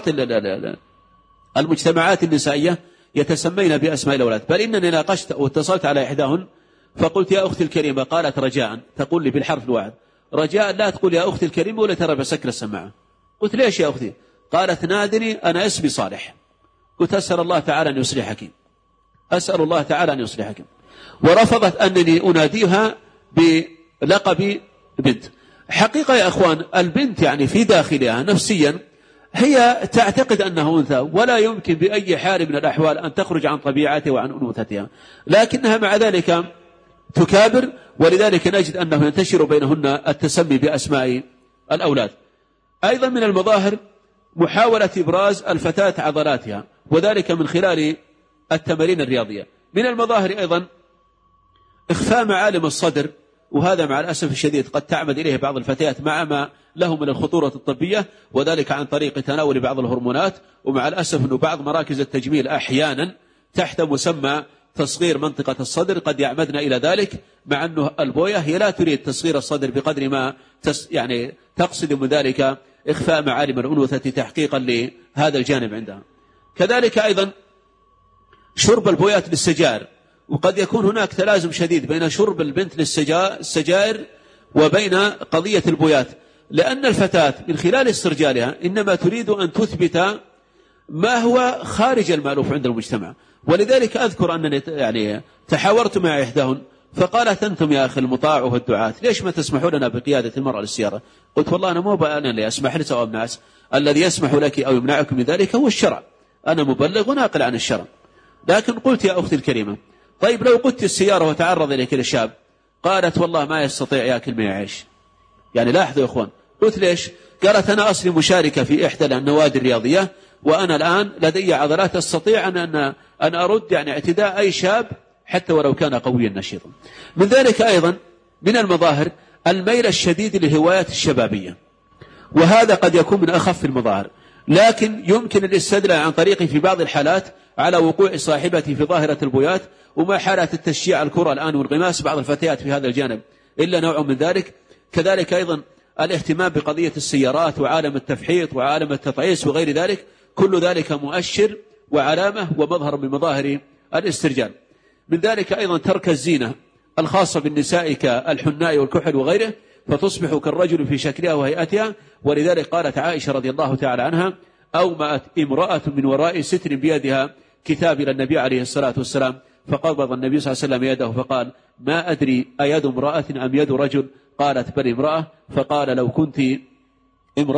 المجتمعات النسائية يتسمين بأسماء الأولاد. بل إنني ناقشت واتصلت على إحداهن فقلت يا أختي الكريمة، قالت رجاء، تقول لي بالحرف الواحد رجاء لا تقول يا أختي الكريمة ولا ترى بسكر السماعة. قلت ليش يا أختي؟ قالت نادني أنا اسمي صالح. قلت أسأل الله تعالى أن يصلحك، أسأل الله تعالى أن يصلحك. ورفضت أنني أناديها بلقب بنت. حقيقة يا أخوان، البنت يعني في داخلها نفسيا هي تعتقد أنها أنثى، ولا يمكن بأي حال من الأحوال أن تخرج عن طبيعتها وعن أنوثتها، لكنها مع ذلك تكابر. ولذلك نجد أنه ينتشر بينهن التسمي بأسماء الأولاد. أيضا من المظاهر محاولة إبراز الفتاة عضلاتها، وذلك من خلال التمارين الرياضية. من المظاهر أيضا إخفاء معالم الصدر، وهذا مع الأسف الشديد قد تعمد إليه بعض الفتيات مع ما له من الخطورة الطبية، وذلك عن طريق تناول بعض الهرمونات. ومع الأسف أن بعض مراكز التجميل أحيانا تحت مسمى تصغير منطقة الصدر قد يعمدنا إلى ذلك، مع أنه البوية هي لا تريد تصغير الصدر بقدر ما يعني تقصد من ذلك إخفاء معالم الأنوثة تحقيقا لهذا الجانب عندها. كذلك أيضا شرب البويات للسجائر، وقد يكون هناك تلازم شديد بين شرب البنت للسجائر وبين قضية البويات، لأن الفتاة من خلال استرجالها إنما تريد أن تثبت ما هو خارج المألوف عند المجتمع. ولذلك أذكر أنني يعني تحاورت مع إحداهن فقالت أنتم يا أخي المطاع والدعاة ليش ما تسمحوا لنا بقيادة المرأة للسيارة؟ قلت والله أنا مو أنا اللي أسمح لك أو الناس، الذي يسمح لك أو يمنعكم من ذلك هو الشرع، أنا مبلغ وناقل عن الشرع. لكن قلت يا أختي الكريمة طيب لو قدت السيارة وتعرض إليك الشاب؟ قالت والله ما يستطيع يأكل ما يعيش. يعني لاحظوا يا أخوان. قلت ليش؟ قالت أنا أصلي مشاركة في إحدى النوادي الرياضية، وأنا الآن لدي عضلات أستطيع أن أرد يعني اعتداء أي شاب حتى ولو كان قويا نشيطا. من ذلك أيضا من المظاهر الميل الشديد للهوايات الشبابية، وهذا قد يكون من أخف المظاهر، لكن يمكن الاستدلال عن طريقه في بعض الحالات على وقوع صاحبته في ظاهرة البويات، وما حالات التشجيع الكرة الآن والغماس بعض الفتيات في هذا الجانب إلا نوع من ذلك. كذلك أيضا الاهتمام بقضية السيارات وعالم التفحيط وعالم التطعيس وغير ذلك، كل ذلك مؤشر وعلامة ومظهر من مظاهر الاسترجال. من ذلك أيضا ترك الزينة الخاصة بالنساء كالحناء والكحل وغيره، فتصبح كالرجل في شكلها وهيئتها. ولذلك قالت عائشة رضي الله تعالى عنها أومأت امرأة من وراء ستر بيدها كتاب إلى النبي عليه الصلاة والسلام، فقبض النبي صلى الله عليه وسلم يده فقال ما أدري أيد امرأة أم يد رجل؟ قالت بل امرأة. فقال لو كنت امرأة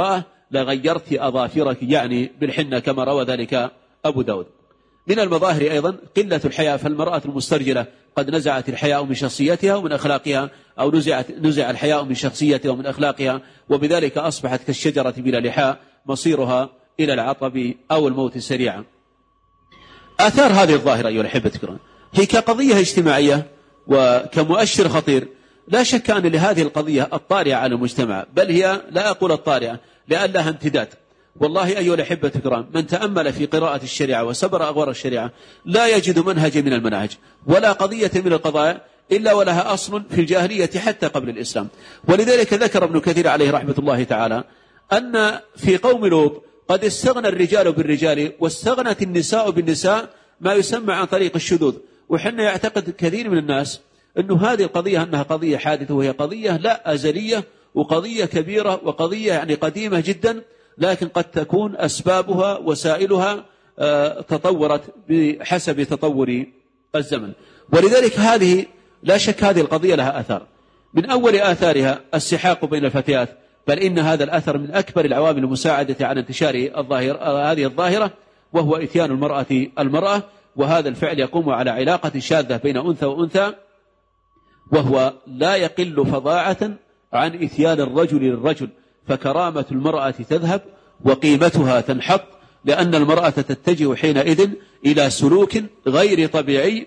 لغيرت أظافرك، يعني بالحنة كما روى ذلك أبو داود. من المظاهر أيضا قلة الحياء، فالمرأة المسترجلة قد نزعت الحياء من شخصيتها ومن أخلاقها، أو نزع الحياء من شخصيتها ومن أخلاقها، وبذلك أصبحت كالشجرة بلا لحاء مصيرها إلى العطب أو الموت سريعا. آثار هذه الظاهرة أيها الأحبة الكرام هي كقضية اجتماعية وكمؤشر خطير. لا شك أن لهذه القضية الطارئة على المجتمع، بل هي لا أقول الطارئة لأن لها امتداد. والله أيها الأحبة الكرام من تأمل في قراءة الشريعة وسبر أغوار الشريعة لا يجد منهج من المناهج ولا قضية من القضايا إلا ولها أصل في الجاهلية حتى قبل الإسلام. ولذلك ذكر ابن كثير عليه رحمة الله تعالى أن في قوم لوط قد استغنى الرجال بالرجال واستغنت النساء بالنساء، ما يسمى عن طريق الشذوذ. وحنا يعتقد كثير من الناس أن هذه القضية أنها قضية حادثة، وهي قضية لا أزلية وقضية كبيرة وقضية يعني قديمة جدا، لكن قد تكون أسبابها وسائلها تطورت بحسب تطور الزمن. ولذلك هذه لا شك هذه القضية لها أثار. من أول آثارها السحاق بين الفتيات، بل إن هذا الأثر من أكبر العوامل المساعدة على انتشار هذه الظاهرة، وهو إتيان المرأة، وهذا الفعل يقوم على علاقة شاذة بين أنثى وأنثى، وهو لا يقل فظاعة عن إتيان الرجل للرجل، فكرامة المرأة تذهب وقيمتها تنحط، لأن المرأة تتجه حينئذ إلى سلوك غير طبيعي.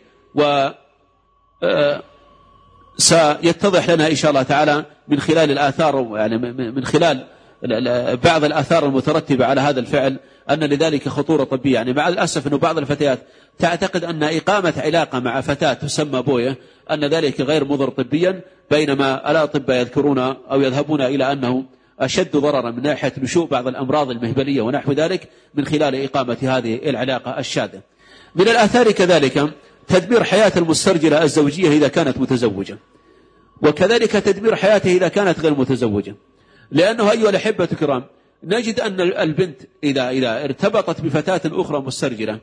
سيتضح لنا إن شاء الله تعالى من خلال الآثار، يعني من خلال بعض الآثار المترتبة على هذا الفعل أن لذلك خطورة طبية. يعني مع الأسف أن بعض الفتيات تعتقد أن إقامة علاقة مع فتاة تسمى بوية أن ذلك غير مضر طبيا، بينما الأطباء يذكرون أو يذهبون إلى أنه أشد ضررا من ناحية نشوء بعض الأمراض المهبلية ونحو ذلك من خلال إقامة هذه العلاقة الشاذة. من الآثار كذلك تدمير حياة المسترجلة الزوجية إذا كانت متزوجة، وكذلك تدمير حياته إذا كانت غير متزوجة. لأنه أيها الأحبة الكرام نجد أن البنت إذا ارتبطت بفتاة أخرى مسترجلة،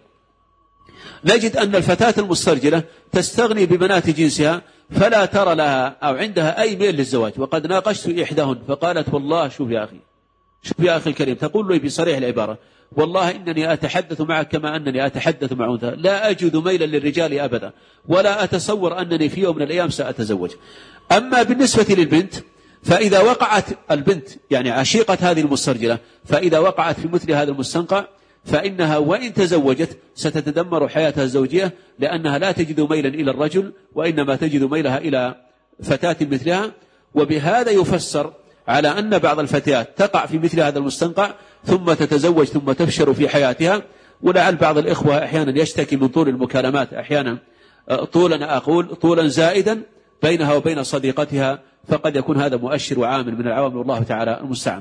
نجد أن الفتاة المسترجلة تستغني ببنات جنسها، فلا ترى لها أو عندها أي ميل للزواج. وقد ناقشت إحداهن فقالت والله شوف يا أخي الكريم، تقول لي بصريح العبارة والله إنني أتحدث معك كما أنني أتحدث مع أنثى، لا أجد ميلا للرجال أبدا، ولا أتصور أنني في يوم من الأيام سأتزوج. أما بالنسبة للبنت فإذا وقعت البنت يعني عشيقة هذه المسترجلة، فإذا وقعت في مثل هذا المستنقع فإنها وإن تزوجت ستتدمر حياتها الزوجية، لأنها لا تجد ميلا إلى الرجل وإنما تجد ميلها إلى فتاة مثلها. وبهذا يفسر على أن بعض الفتيات تقع في مثل هذا المستنقع ثم تتزوج ثم تفشل في حياتها. ولعل بعض الإخوة أحيانا يشتكي من طول المكالمات، أحيانا طولا زائدا بينها وبين صديقتها، فقد يكون هذا مؤشر وعامل من العوامل، والله تعالى المستعان.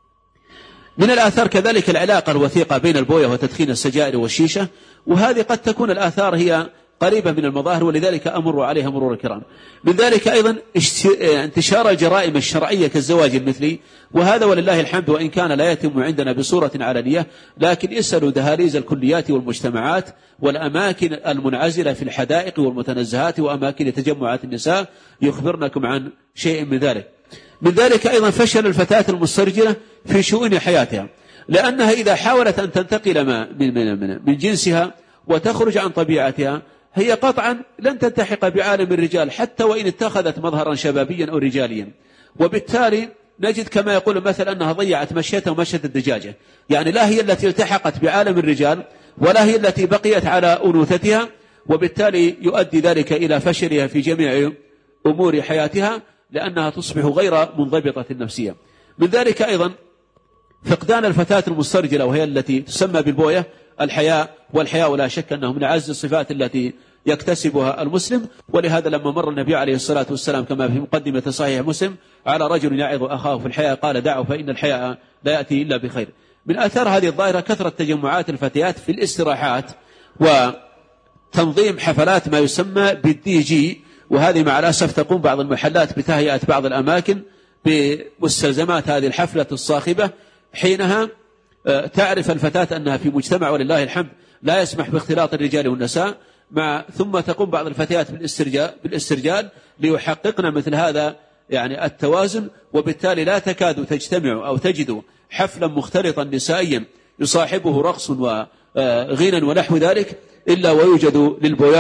من الآثار كذلك العلاقة الوثيقة بين البوية وتدخين السجائر والشيشة، وهذه قد تكون الآثار هي قريبة من المظاهر، ولذلك أمر عليها مرور الكرام. من ذلك أيضا انتشار الجرائم الشرعية كالزواج المثلي، وهذا ولله الحمد وإن كان لا يتم عندنا بصورة علنية، لكن اسألوا دهاليز الكليات والمجتمعات والأماكن المنعزلة في الحدائق والمتنزهات وأماكن تجمعات النساء يخبرنكم عن شيء من ذلك. من ذلك أيضا فشل الفتاة المسترجلة في شؤون حياتها، لأنها إذا حاولت أن تنتقل من جنسها وتخرج عن طبيعتها هي قطعا لن تلتحق بعالم الرجال حتى وإن اتخذت مظهرا شبابيا أو رجاليا. وبالتالي نجد كما يقول المثل أنها ضيعت مشيتها ومشية الدجاجة، يعني لا هي التي التحقت بعالم الرجال ولا هي التي بقيت على أنوثتها، وبالتالي يؤدي ذلك إلى فشلها في جميع أمور حياتها، لأنها تصبح غير منضبطة النفسية. من ذلك أيضا فقدان الفتاة المسترجلة وهي التي تسمى بالبوية الحياء، والحياء لا شك أنه من أعز الصفات التي يكتسبها المسلم. ولهذا لما مر النبي عليه الصلاة والسلام كما في مقدمة صحيح مسلم على رجل يعظ أخاه في الحياء قال دعه فإن الحياء لا يأتي إلا بخير. من آثار هذه الظاهرة كثرة تجمعات الفتيات في الاستراحات وتنظيم حفلات ما يسمى بالدي جي، وهذه مع الأسف تقوم بعض المحلات بتهيئة بعض الأماكن بمستلزمات هذه الحفلة الصاخبة. حينها تعرف الفتاة أنها في مجتمع ولله الحمد لا يسمح باختلاط الرجال والنساء، ثم تقوم بعض الفتيات بالاسترجال ليحققن مثل هذا يعني التوازن، وبالتالي لا تكاد تجتمع أو تجد حفلا مختلطا نسائيا يصاحبه رقص وغنى ونحو ذلك إلا ويوجد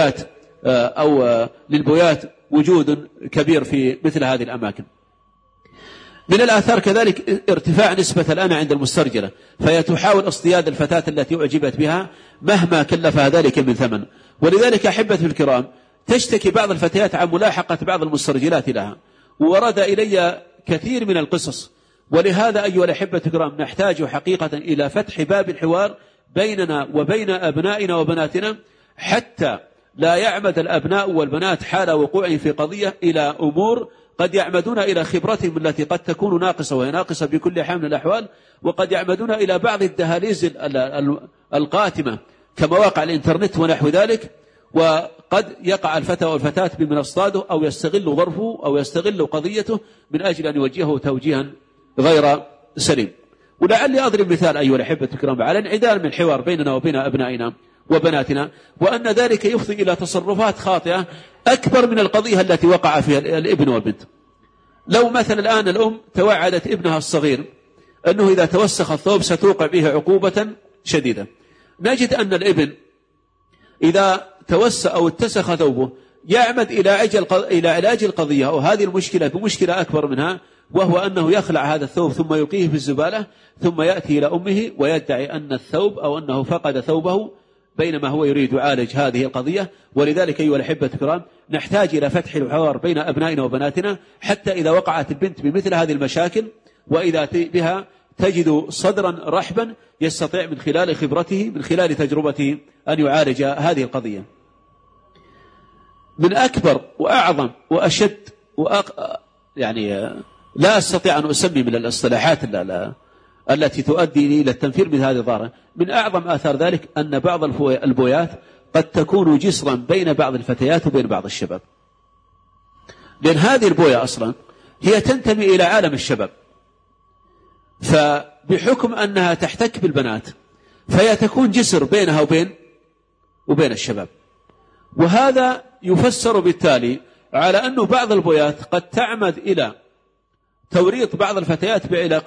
للبويات وجود كبير في مثل هذه الأماكن. من الآثار كذلك ارتفاع نسبة الأنا عند المسترجلة، فهي تحاول اصطياد الفتاة التي أعجبت بها مهما كلفها ذلك من ثمن. ولذلك أحبتي الكرام تشتكي بعض الفتيات عن ملاحقة بعض المسترجلات لها، ورد إلي كثير من القصص. ولهذا أيها الأحبة الكرام نحتاج حقيقة إلى فتح باب الحوار بيننا وبين أبنائنا وبناتنا، حتى لا يعمد الأبناء والبنات حال وقوعهم في قضية إلى أمور قد يعمدون إلى خبرتهم التي قد تكون ناقصة، وهي ناقصة بكل حال من الأحوال، وقد يعمدون إلى بعض الدهاليز القاتمة كمواقع الإنترنت ونحو ذلك، وقد يقع الفتى والفتاة بمن اصطاده أو يستغل ظرفه أو يستغل قضيته من أجل أن يوجهه توجيها غير سليم. ولعلي أضرب مثال أيها الأحبة الكرام على انعدام الحوار بيننا وبين أبنائنا وبناتنا، وأن ذلك يفضي إلى تصرفات خاطئة أكبر من القضية التي وقع فيها الابن والبنت. لو مثلا الآن الأم توعدت ابنها الصغير أنه إذا توسخ الثوب ستوقع به عقوبة شديدة، نجد أن الابن إذا توسع أو اتسخ ثوبه يعمد إلى علاج القضية أو هذه المشكلة بمشكلة أكبر منها، وهو أنه يخلع هذا الثوب ثم يلقيه في الزبالة، ثم يأتي إلى أمه ويدعي أن الثوب أو أنه فقد ثوبه، بينما هو يريد يعالج هذه القضية. ولذلك أيها الأحبة الكرام نحتاج إلى فتح الحوار بين أبنائنا وبناتنا، حتى إذا وقعت البنت بمثل هذه المشاكل وإذا بها تجد صدرا رحبا يستطيع من خلال خبرته من خلال تجربته أن يعالج هذه القضية. من أكبر وأعظم وأشد يعني لا أستطيع أن أسمي من الاصطلاحات التي تؤدي إلى التنفير من هذه الظاهرة، من أعظم آثار ذلك أن بعض البويات قد تكون جسرا بين بعض الفتيات وبين بعض الشباب، لأن هذه البوية أصلا هي تنتمي إلى عالم الشباب، فبحكم أنها تحتك بالبنات فهي تكون جسر بينها وبين الشباب. وهذا يفسر بالتالي على أن بعض البويات قد تعمد إلى توريط بعض الفتيات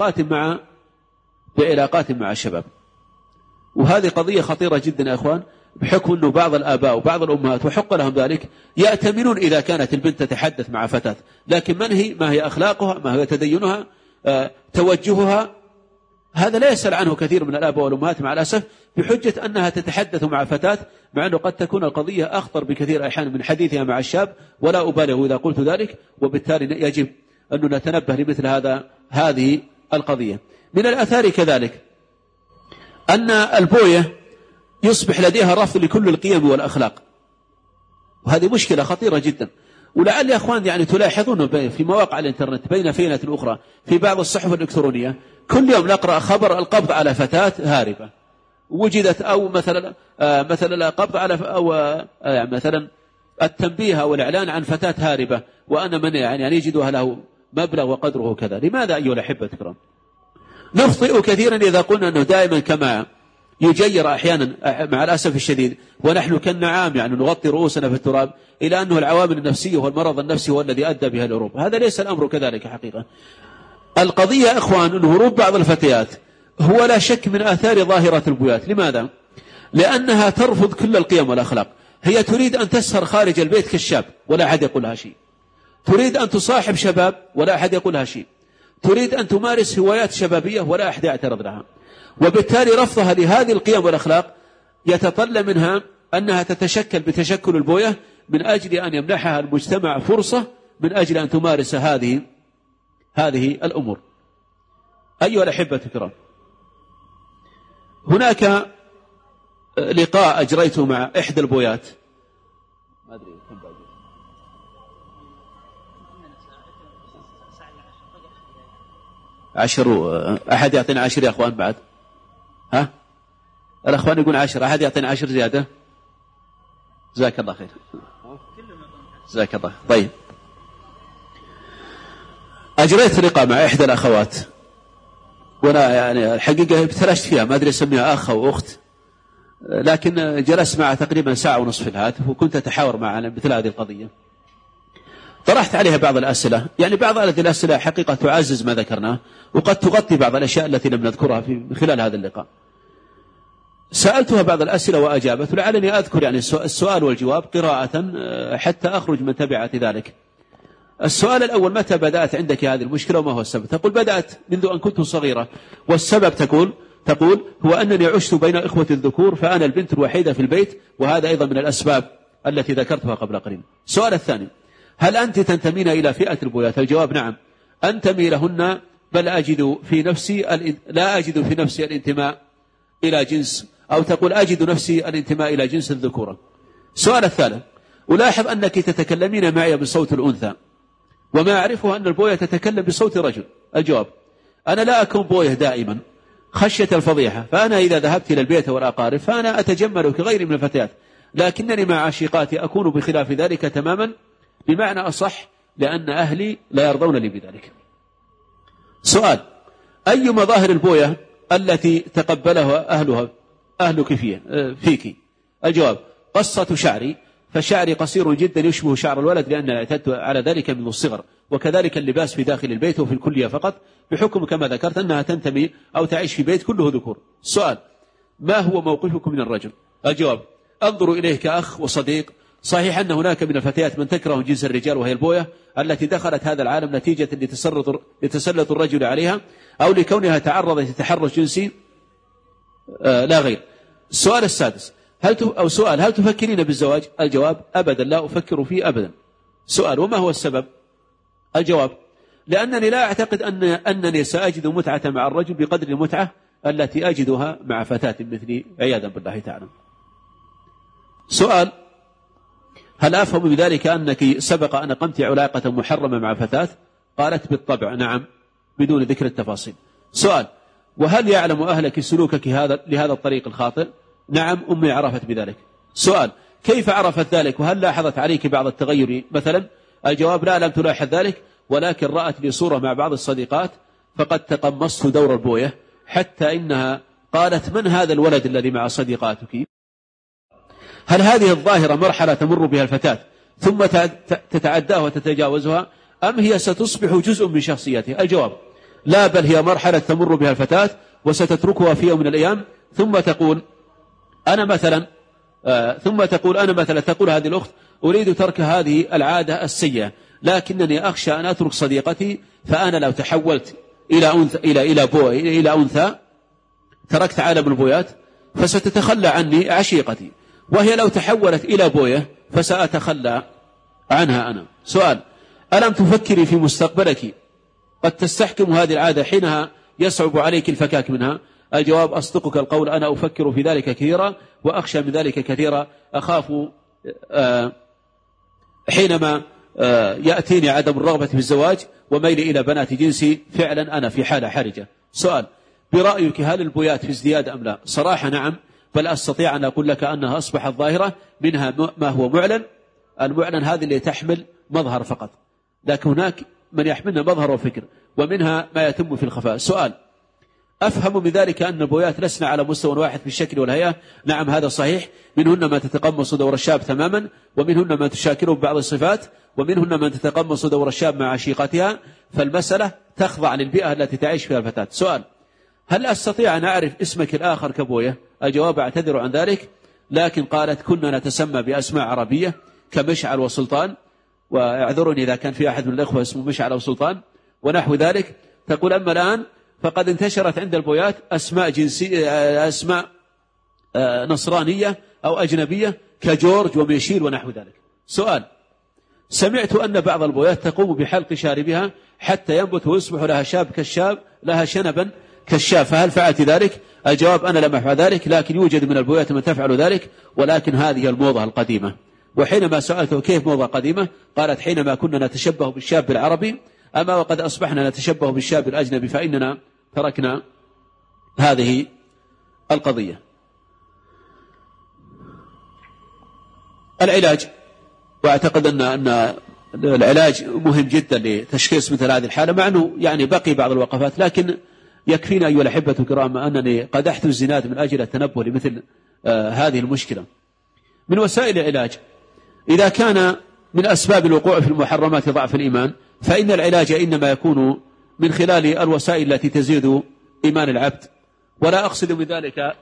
بعلاقات مع الشباب، وهذه قضية خطيرة جدا يا أخوان، بحكم أنه بعض الآباء وبعض الأمهات وحق لهم ذلك يأتمنون إذا كانت البنت تتحدث مع فتاة، لكن ما هي أخلاقها، ما هي تدينها، توجهها، هذا لا يسأل عنه كثير من الآباء والأمهات مع الأسف، بحجة أنها تتحدث مع فتاة، مع أنه قد تكون القضية أخطر بكثير أحيانا من حديثها مع الشاب، ولا أبالغ إذا قلت ذلك. وبالتالي يجب أن نتنبه لمثل هذه القضية. من الآثار كذلك أن البوية يصبح لديها رفض لكل القيم والأخلاق، وهذه مشكلة خطيرة جدا. ولعل يا أخوان يعني تلاحظون في مواقع الإنترنت بين فينة أخرى في بعض الصحف الإلكترونية كل يوم نقرأ خبر القبض على فتاة هاربة وجدت، أو مثلا قبض على أو مثلا التنبيه أو الإعلان عن فتاة هاربة، وأن من يعني يجدها له مبلغ وقدره كذا. لماذا أيها الأحبة الكرام نخطئ كثيرا إذا قلنا أنه دائما كما يجير أحيانا مع الأسف الشديد ونحن كالنعام يعني نغطي رؤوسنا في التراب، إلى أنه العوامل النفسية والمرض النفسي هو الذي أدى بها الهروب. هذا ليس الأمر كذلك حقيقة. القضية يا إخوان أن هروب بعض الفتيات هو لا شك من آثار ظاهرة البويات. لماذا؟ لأنها ترفض كل القيم والأخلاق. هي تريد أن تسهر خارج البيت كالشاب ولا أحد يقولها شيء، تريد أن تصاحب شباب ولا أحد يقولها شيء، تريد أن تمارس هوايات شبابية ولا أحد يعترض لها. وبالتالي رفضها لهذه القيم والأخلاق يتطلب منها أنها تتشكل بتشكل البوية من أجل أن يمنحها المجتمع فرصة من أجل أن تمارس هذه الأمور. أيها الأحبة الكرام، هناك لقاء أجريته مع إحدى البويات، ما أدري كم بعد 10، أحد يعطينا 10 يا أخوان بعد؟ ها؟ الأخوان يقول 10، أحد يعطينا 10 زيادة؟ جزاك الله خير. جزاك الله. طيب، أجريت لقاء مع إحدى الأخوات، وأنا يعني الحقيقة ابتلشت فيها، ما أدري أسميها أخ أو أخت، لكن جلست معها تقريبا 1.5 ساعة في الهاتف، وكنت أتحاور معها مثل هذه القضية. طرحت عليها بعض الأسئلة، يعني بعض هذه الأسئلة حقيقة تعزز ما ذكرناه، وقد تغطي بعض الأشياء التي لم نذكرها في خلال هذا اللقاء. سألتها بعض الأسئلة وأجابت، ولعلني أذكر يعني السؤال والجواب قراءة حتى أخرج من تبعة ذلك. السؤال الأول: متى بدأت عندك هذه المشكلة وما هو السبب؟ تقول: بدأت منذ أن كنت صغيرة، والسبب تقول هو أنني عشت بين إخوة الذكور، فأنا البنت الوحيدة في البيت، وهذا أيضا من الأسباب التي ذكرتها قبل قليل. السؤال الثاني: هل أنت تنتمين إلى فئة البويات؟ الجواب: نعم، أنتمي لهن، بل لا أجد في نفسي الانتماء إلى جنس، أو تقول أجد نفسي الانتماء إلى جنس الذكورة. السؤال الثالث: ألاحظ أنك تتكلمين معي بصوت الأنثى، وما أعرفه أن البوية تتكلم بصوت رجل. الجواب: أنا لا أكون بويه دائما خشية الفضيحة، فأنا إذا ذهبت إلى البيت والأقارب فأنا أتجمل كغيري من الفتيات، لكنني مع عشيقاتي أكون بخلاف ذلك تماما، بمعنى أصح لأن أهلي لا يرضون لي بذلك. سؤال: أي مظاهر البوية التي تقبلها أهلك فيك؟ الجواب: قصة شعري، فشعري قصير جدا يشبه شعر الولد، لأن اعتدت على ذلك منذ الصغر، وكذلك اللباس في داخل البيت وفي الكلية فقط، بحكم كما ذكرت أنها تنتمي أو تعيش في بيت كله ذكور. السؤال: ما هو موقفكم من الرجل؟ الجواب: أنظر إليه كأخ وصديق. صحيح أن هناك من الفتيات من تكره جنس الرجال، وهي البوية التي دخلت هذا العالم نتيجة لتسلط الرجل عليها، أو لكونها تعرضت لتحرش جنسي لا غير. السؤال السادس: هل تفكرين بالزواج؟ الجواب: أبدا، لا أفكر فيه أبدا. سؤال: وما هو السبب؟ الجواب: لأنني لا أعتقد أنني سأجد متعة مع الرجل بقدر المتعة التي أجدها مع فتاة مثلي، عياذا بالله تعالى. سؤال: هل أفهم بذلك أنك سبق أن قمت علاقة محرمة مع فتاة؟ قالت: بالطبع نعم، بدون ذكر التفاصيل. سؤال: وهل يعلم أهلك سلوكك لهذا الطريق الخاطئ؟ نعم، أمي عرفت بذلك. سؤال: كيف عرفت ذلك؟ وهل لاحظت عليك بعض التغير مثلا؟ الجواب: لا، لم تلاحظ ذلك، ولكن رأت لي صورة مع بعض الصديقات، فقد تقمصت دور البوية، حتى إنها قالت: من هذا الولد الذي مع صديقاتك؟ هل هذه الظاهرة مرحلة تمر بها الفتاة ثم تتعداها وتتجاوزها، أم هي ستصبح جزء من شخصيتها؟ الجواب: لا، بل هي مرحلة تمر بها الفتاة وستتركها في يوم من الأيام، ثم تقول أنا مثلا تقول هذه الأخت: أريد ترك هذه العادة السيئة، لكنني أخشى أن أترك صديقتي، فأنا لو تحولت إلى أنثى تركت عالم البويات، فستتخلى عني عشيقتي، وهي لو تحولت إلى بوية فسأتخلى عنها أنا. سؤال: ألم تفكري في مستقبلك قد تستحكم هذه العادة حينها يصعب عليك الفكاك منها؟ الجواب: أصدقك القول، أنا أفكر في ذلك كثيرا، وأخشى من ذلك كثيرا، أخاف حينما يأتيني عدم الرغبة في الزواج وميلي إلى بنات جنسي، فعلا أنا في حالة حرجة. سؤال: برأيك هل البويات في ازدياد أم لا؟ صراحة نعم، بل أستطيع أن أقول لك أنها أصبحت ظاهرة، منها ما هو معلن. المعلن هذه اللي تحمل مظهر فقط، لكن هناك من يحملنا مظهر وفكر، ومنها ما يتم في الخفاء. سؤال: أفهم من ذلك أن البويات لسنا على مستوى واحد في الشكل والهيئة؟ نعم، هذا صحيح، منهن ما تتقمص دور الشاب تماما، ومنهن ما تشاكله ببعض الصفات، ومنهن من تتقمص دور الشاب مع عشيقتها، فالمسألة تخضع للبيئة التي تعيش فيها الفتاة. سؤال: هل أستطيع أن أعرف اسمك الآخر كبوية؟ الجواب: أعتذر عن ذلك، لكن قالت: كنا نتسمى بأسماء عربية كمشعل وسلطان، واعذرني إذا كان في أحد من الأخوة اسمه مشعل أو سلطان ونحو ذلك. تقول: أما الآن فقد انتشرت عند البويات أسماء نصرانية أو أجنبية كجورج وميشيل ونحو ذلك. سؤال: سمعت أن بعض البويات تقوم بحلق شاربها حتى ينبت ويصبح لها شاب كالشاب، لها شنبا كالشاب، فهل فعلت ذلك؟ الجواب: أنا لم أفعل ذلك، لكن يوجد من البويات من تفعل ذلك، ولكن هذه الموضة القديمة. وحينما سألته كيف موضة قديمة؟ قالت: حينما كنا نتشبه بالشاب العربي، أما وقد أصبحنا نتشبه بالشاب الأجنبي، فإننا تركنا هذه القضية. العلاج، وأعتقد أن العلاج مهم جدا لتشخيص مثل هذه الحالة، مع أنه يعني بقي بعض الوقفات، لكن يكفينا أيها الأحبة الكرام أنني قدحت الزناد من أجل التنبه لمثل هذه المشكلة. من وسائل العلاج: إذا كان من أسباب الوقوع في المحرمات ضعف الإيمان، فإن العلاج إنما يكون من خلال الوسائل التي تزيد إيمان العبد، ولا أقصد من ذلك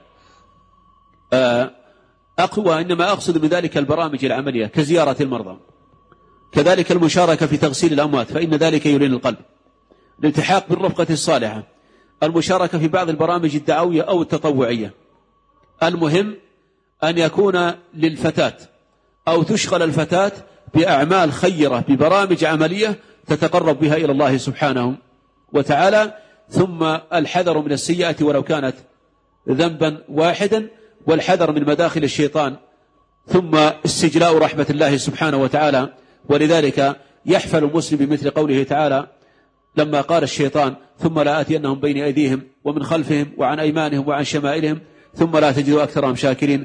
إنما أقصد من ذلك البرامج العملية كزيارة المرضى، كذلك المشاركة في تغسيل الأموات فإن ذلك يلين القلب، الالتحاق بالرفقة الصالحة، المشاركة في بعض البرامج الدعوية أو التطوعية. المهم أن يكون للفتاة أو تشغل الفتاة بأعمال خيرة ببرامج عملية تتقرب بها إلى الله سبحانه وتعالى، ثم الحذر من السيئة ولو كانت ذنبا واحدا، والحذر من مداخل الشيطان، ثم استجلاء رحمة الله سبحانه وتعالى. ولذلك يحفل المسلم بمثل قوله تعالى لما قال الشيطان ثم لا آتينهم بين أيديهم ومن خلفهم وعن أيمانهم وعن شمائلهم ثم لا تجدوا أكثرهم شاكرين.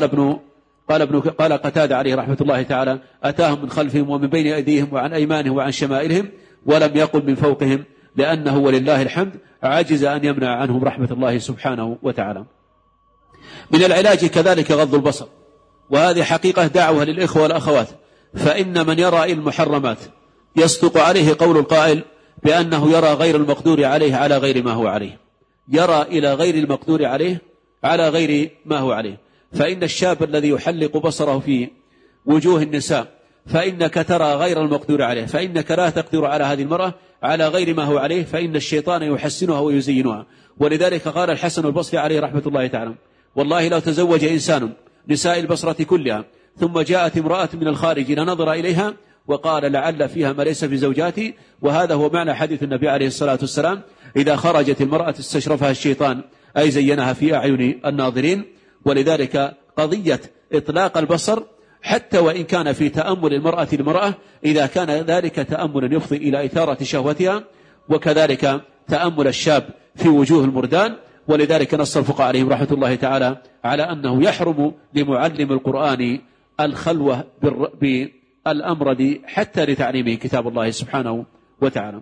قال قتادة عليه رحمة الله تعالى أتاهم من خلفهم ومن بين أيديهم وعن أيمانهم وعن شمائلهم، ولم يقل من فوقهم، لأنه ولله الحمد عجز أن يمنع عنهم رحمة الله سبحانه وتعالى. من العلاج كذلك غض البصر، وهذه حقيقة دعوة للإخوة والأخوات، فإن من يرى المحرمات يصدق عليه قول القائل بأنه يرى غير المقدور عليه على غير ما هو عليه، يرى إلى غير المقدور عليه على غير ما هو عليه. فإن الشاب الذي يحلق بصره في وجوه النساء فإنك ترى غير المقدور عليه، فإنك لا تقدر على هذه المرأة على غير ما هو عليه، فإن الشيطان يحسنها ويزينها. ولذلك قال الحسن البصري عليه رحمة الله تعالى والله لو تزوج إنسان نساء البصرة كلها ثم جاءت امرأة من الخارج لنظر إليها وقال لعل فيها ما ليس في زوجاتي، وهذا هو معنى حديث النبي عليه الصلاة والسلام إذا خرجت المرأة استشرفها الشيطان أي زينها في أعين الناظرين. ولذلك قضية إطلاق البصر حتى وإن كان في تأمل المرأة إذا كان ذلك تأمل يفضي إلى إثارة شهوتها، وكذلك تأمل الشاب في وجوه المردان. ولذلك نص الفقهاء عليهم رحمة الله تعالى على أنه يحرم لمعلم القرآن الخلوة بالأمرد حتى لتعليمه كتاب الله سبحانه وتعالى.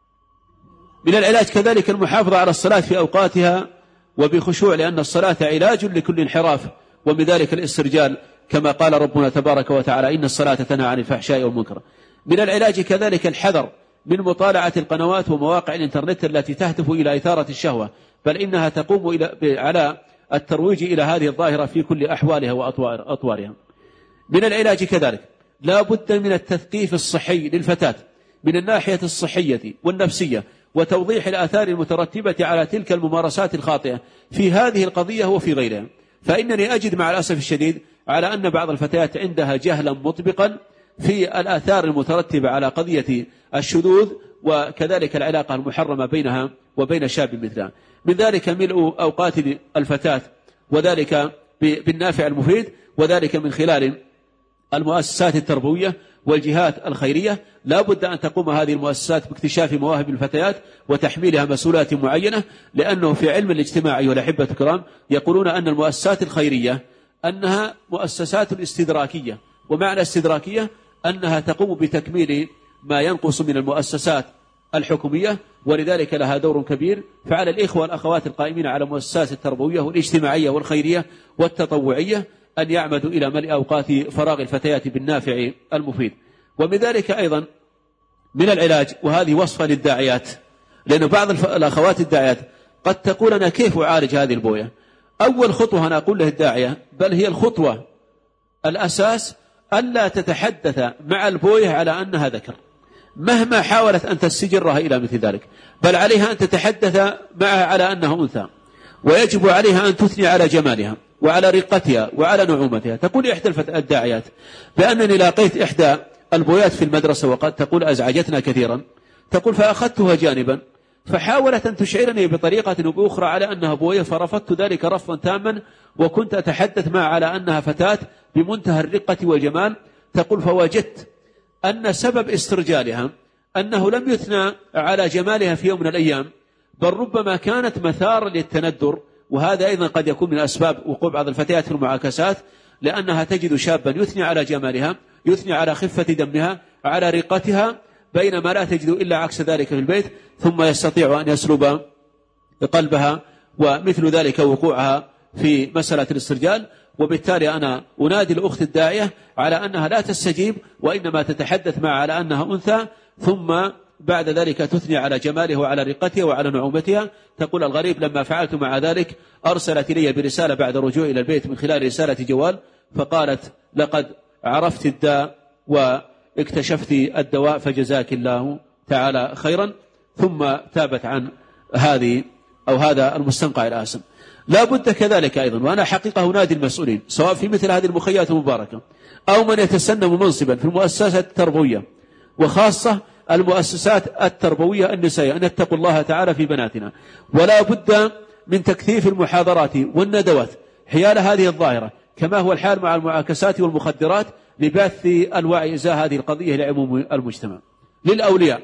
من العلاج كذلك المحافظة على الصلاة في أوقاتها وبخشوع، لأن الصلاة علاج لكل انحراف، ومن ذلك الاسترجال كما قال ربنا تبارك وتعالى إن الصلاة تنهى عن الفحشاء والمنكر. من العلاج كذلك الحذر من مطالعة القنوات ومواقع الإنترنت التي تهدف إلى إثارة الشهوة، بل إنها تقوم على الترويج إلى هذه الظاهرة في كل أحوالها وأطوارها. من العلاج كذلك لا بد من التثقيف الصحي للفتاة من الناحية الصحية والنفسية، وتوضيح الآثار المترتبة على تلك الممارسات الخاطئة في هذه القضية وفي غيرها. فإنني أجد مع الأسف الشديد على أن بعض الفتيات عندها جهلا مطبقا في الآثار المترتبة على قضية الشذوذ، وكذلك العلاقة المحرمة بينها وبين شاب مثلها. من ذلك ملء أوقات الفتاة وذلك بالنافع المفيد، وذلك من خلال المؤسسات التربوية والجهات الخيرية. لا بد أن تقوم هذه المؤسسات باكتشاف مواهب الفتيات وتحميلها مسؤولات معينة، لأنه في علم الاجتماع والأحبة الكرام يقولون أن المؤسسات الخيرية أنها مؤسسات استدراكية، ومعنى استدراكية أنها تقوم بتكميل ما ينقص من المؤسسات الحكومية، ولذلك لها دور كبير. فعلى الإخوة والأخوات القائمين على المؤسسات التربوية والاجتماعية والخيرية والتطوعية أن يعمدوا إلى ملء أوقات فراغ الفتيات بالنافع المفيد. ومن ذلك أيضا من العلاج، وهذه وصفة للداعيات، لأن بعض الأخوات الداعيات قد تقول أنا كيف أعالج هذه البوية. أول خطوة أنا أقول له الداعية، بل هي الخطوة الأساس، ألا تتحدث مع البوية على أنها ذكر مهما حاولت أن تستجرها إلى مثل ذلك، بل عليها أن تتحدث معها على أنها أنثى، ويجب عليها أن تثني على جمالها وعلى رقتها وعلى نعومتها. تقول إحدى الداعيات بأنني لاقيت إحدى البويات في المدرسة وقد تقول أزعجتنا كثيرا، تقول فأخذتها جانبا فحاولت أن تشعرني بطريقة أو بأخرى على أنها بوية، فرفضت ذلك رفضا تاما، وكنت أتحدث معها على أنها فتاة بمنتهى الرقة والجمال. تقول فوجدت أن سبب استرجالها أنه لم يثنى على جمالها في يوم من الأيام، بل ربما كانت مثار للتندر، وهذا أيضا قد يكون من أسباب وقوع بعض الفتيات في المعاكسات، لأنها تجد شابا يثني على جمالها، يثني على خفة دمها، على رقتها، بينما لا تجد إلا عكس ذلك في البيت، ثم يستطيع أن يسلب قلبها، ومثل ذلك وقوعها في مسألة الاسترجال. وبالتالي أنا أنادي الأخت الداعية على أنها لا تستجيب وإنما تتحدث معها على أنها أنثى، ثم بعد ذلك تثني على جماله وعلى رقتها وعلى نعومتها. تقول: الغريب لما فعلت مع ذلك أرسلت إلي برسالة بعد رجوع إلى البيت من خلال رسالة جوال، فقالت: لقد عرفت الداء واكتشفت الدواء فجزاك الله تعالى خيرا. ثم تابت عن هذا المستنقع الآثم. لا بد كذلك أيضا، وأنا حقيقة أنادي المسؤولين سواء في مثل هذه المخيات المباركة أو من يتسنم منصبا في المؤسسات التربوية وخاصة المؤسسات التربوية النسائية أن يتقوا الله تعالى في بناتنا، ولا بد من تكثيف المحاضرات والندوات حيال هذه الظاهرة كما هو الحال مع المعاكسات والمخدرات لبث الوعي إزاء هذه القضية لعموم المجتمع. للأولياء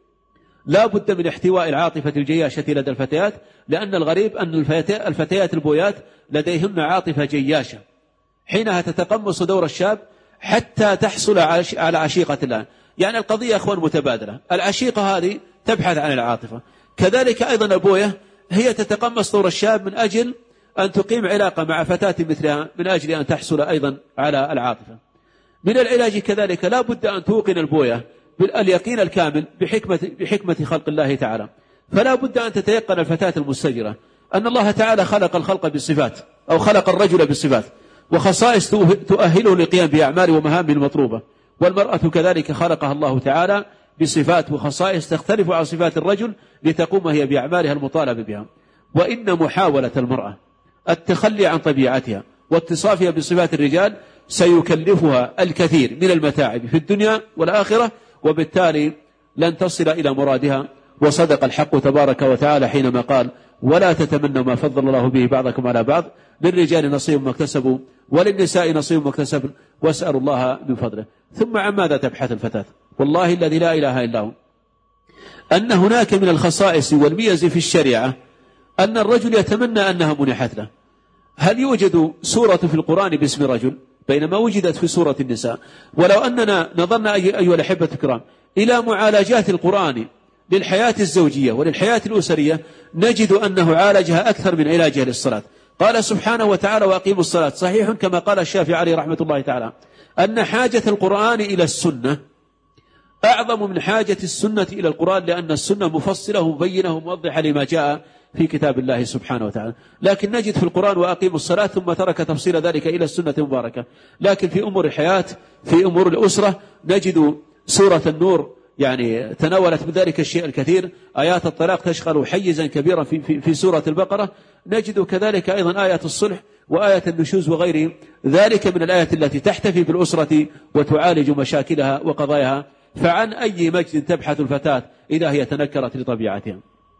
لا بد من احتواء العاطفة الجياشة لدى الفتيات، لأن الغريب أن الفتيات البويات لديهن عاطفة جياشة حينها تتقمص دور الشاب حتى تحصل على عشيقة الله. يعني القضية أخوان متبادلة، العشيقة هذه تبحث عن العاطفة، كذلك أيضا البوية هي تتقمص دور الشاب من أجل أن تقيم علاقة مع فتاة مثلها من أجل أن تحصل أيضا على العاطفة. من العلاج كذلك لا بد أن توقن البوية باليقين الكامل بحكمة خلق الله تعالى، فلا بد أن تتيقن الفتاة المستجرة أن الله تعالى خلق الخلق بالصفات أو خلق الرجل بالصفات وخصائص تؤهله للقيام بأعمال ومهام المطلوبة، والمرأة كذلك خلقها الله تعالى بصفات وخصائص تختلف عن صفات الرجل لتقوم هي بأعمالها المطالب بها. وإن محاولة المرأة التخلي عن طبيعتها واتصافها بصفات الرجال سيكلفها الكثير من المتاعب في الدنيا والآخرة، وبالتالي لن تصل إلى مرادها. وصدق الحق تبارك وتعالى حينما قال: ولا تتمنوا ما فضل الله به بعضكم على بعض، للرجال نصيب ما اكتسبوا وللنساء نصيب ما اكتسبن واسألوا الله من فضله. ثم عن ماذا تبحث الفتاة؟ والله الذي لا إله إلا هو أن هناك من الخصائص والميز في الشريعة أن الرجل يتمنى أنها منحت له. هل يوجد سورة في القرآن باسم رجل بينما وجدت في سورة النساء؟ ولو أننا نظرنا أيها الأحبة الكرام إلى معالجات القرآن للحياة الزوجية وللحياة الأسرية نجد أنه عالجها أكثر من علاجها للصلاة. قال سبحانه وتعالى: وأقيموا الصلاة. صحيح كما قال الشافعي عليه رحمة الله تعالى أن حاجة القرآن إلى السنة أعظم من حاجة السنة إلى القرآن، لأن السنة مفصلة مبينة وموضحة لما جاء في كتاب الله سبحانه وتعالى. لكن نجد في القرآن وأقيموا الصلاة ثم ترك تفصيل ذلك إلى السنة المباركة. لكن في أمور الحياة في أمور الأسرة نجد سورة النور يعني تناولت من ذلك الشيء الكثير. آيات الطلاق تشغل حيزا كبيرا في سورة البقرة. نجد كذلك أيضا آيات الصلح وآية النشوز وغير ذلك من الآيات التي تحتفي بالأسرة وتعالج مشاكلها وقضاياها. فعن أي مجد تبحث الفتاة إذا هي تنكرت لطبيعتها؟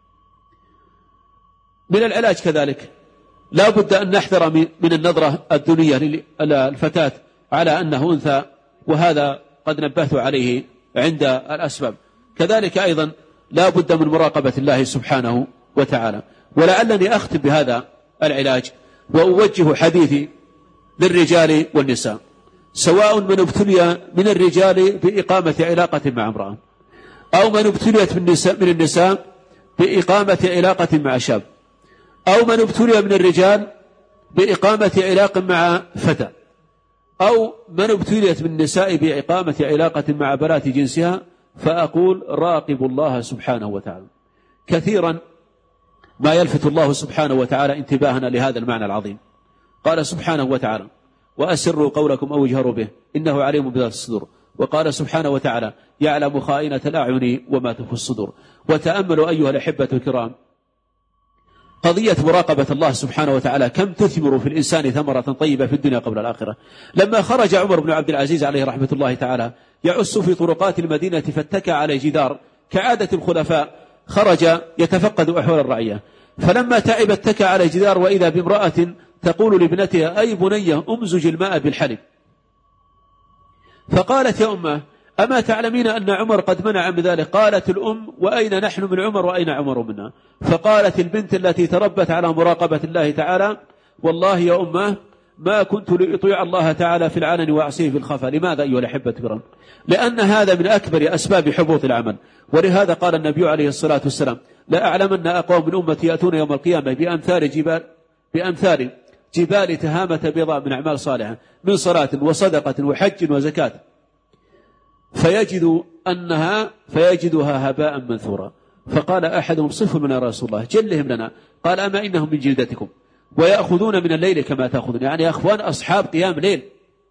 من العلاج كذلك لا بد أن نحذر من النظرة الدنيا للفتاة على أنه أنثى، وهذا قد نبهت عليه عند الأسباب. كذلك أيضا لا بد من مراقبة الله سبحانه وتعالى. ولعلني أختم بهذا العلاج وأوجه حديثي للرجال والنساء، سواء من ابتلي من الرجال بإقامة علاقة مع امرأة أو من ابتليت من النساء بإقامة علاقة مع شاب، أو من ابتلي من الرجال بإقامة علاقة مع فتى، أو من ابتليت من النساء بإقامة علاقة مع بنات جنسها، فأقول: راقبوا الله سبحانه وتعالى. كثيرا ما يلفت الله سبحانه وتعالى انتباهنا لهذا المعنى العظيم. قال سبحانه وتعالى: وأسروا قولكم أو اجهروا به إنه عليم بذات الصدور. وقال سبحانه وتعالى: يعلم خائنة الأعين وما تخفي الصدور. وتأملوا أيها الأحبة الكرام قضية مراقبة الله سبحانه وتعالى كم تثمر في الإنسان ثمرة طيبة في الدنيا قبل الآخرة. لما خرج عمر بن عبد العزيز عليه رحمة الله تعالى يعس في طرقات المدينة فاتكى على جدار كعادة الخلفاء، خرج يتفقد أحوال الرعية، فلما تعب اتكى على جدار وإذا بامرأة تقول لابنتها: أي بنية أمزج الماء بالحلب. فقالت: يا أمه أما تعلمين أن عمر قد منع من ذلك؟ قالت الأم: وأين نحن من عمر وأين عمر منا؟ فقالت البنت التي تربت على مراقبة الله تعالى: والله يا أمه ما كنت لأطيع الله تعالى في العلن وأعصيه في الخفا. لماذا أيها الأحبة الكرام؟ لأن هذا من أكبر أسباب حبوط العمل. ولهذا قال النبي عليه الصلاة والسلام: لا أعلمن أقوام من أمتي يأتون يوم القيامة بأمثال جبال تهامة بيضاء من أعمال صالحة من صلاة وصدقة وحج وزكاة فيجدها هباء منثورا. فقال أحدهم صفوا من رسول الله جلهم لنا. قال أما إنهم من جلدتكم ويأخذون من الليل كما تأخذون، يعني يا أخوان أصحاب قيام ليل،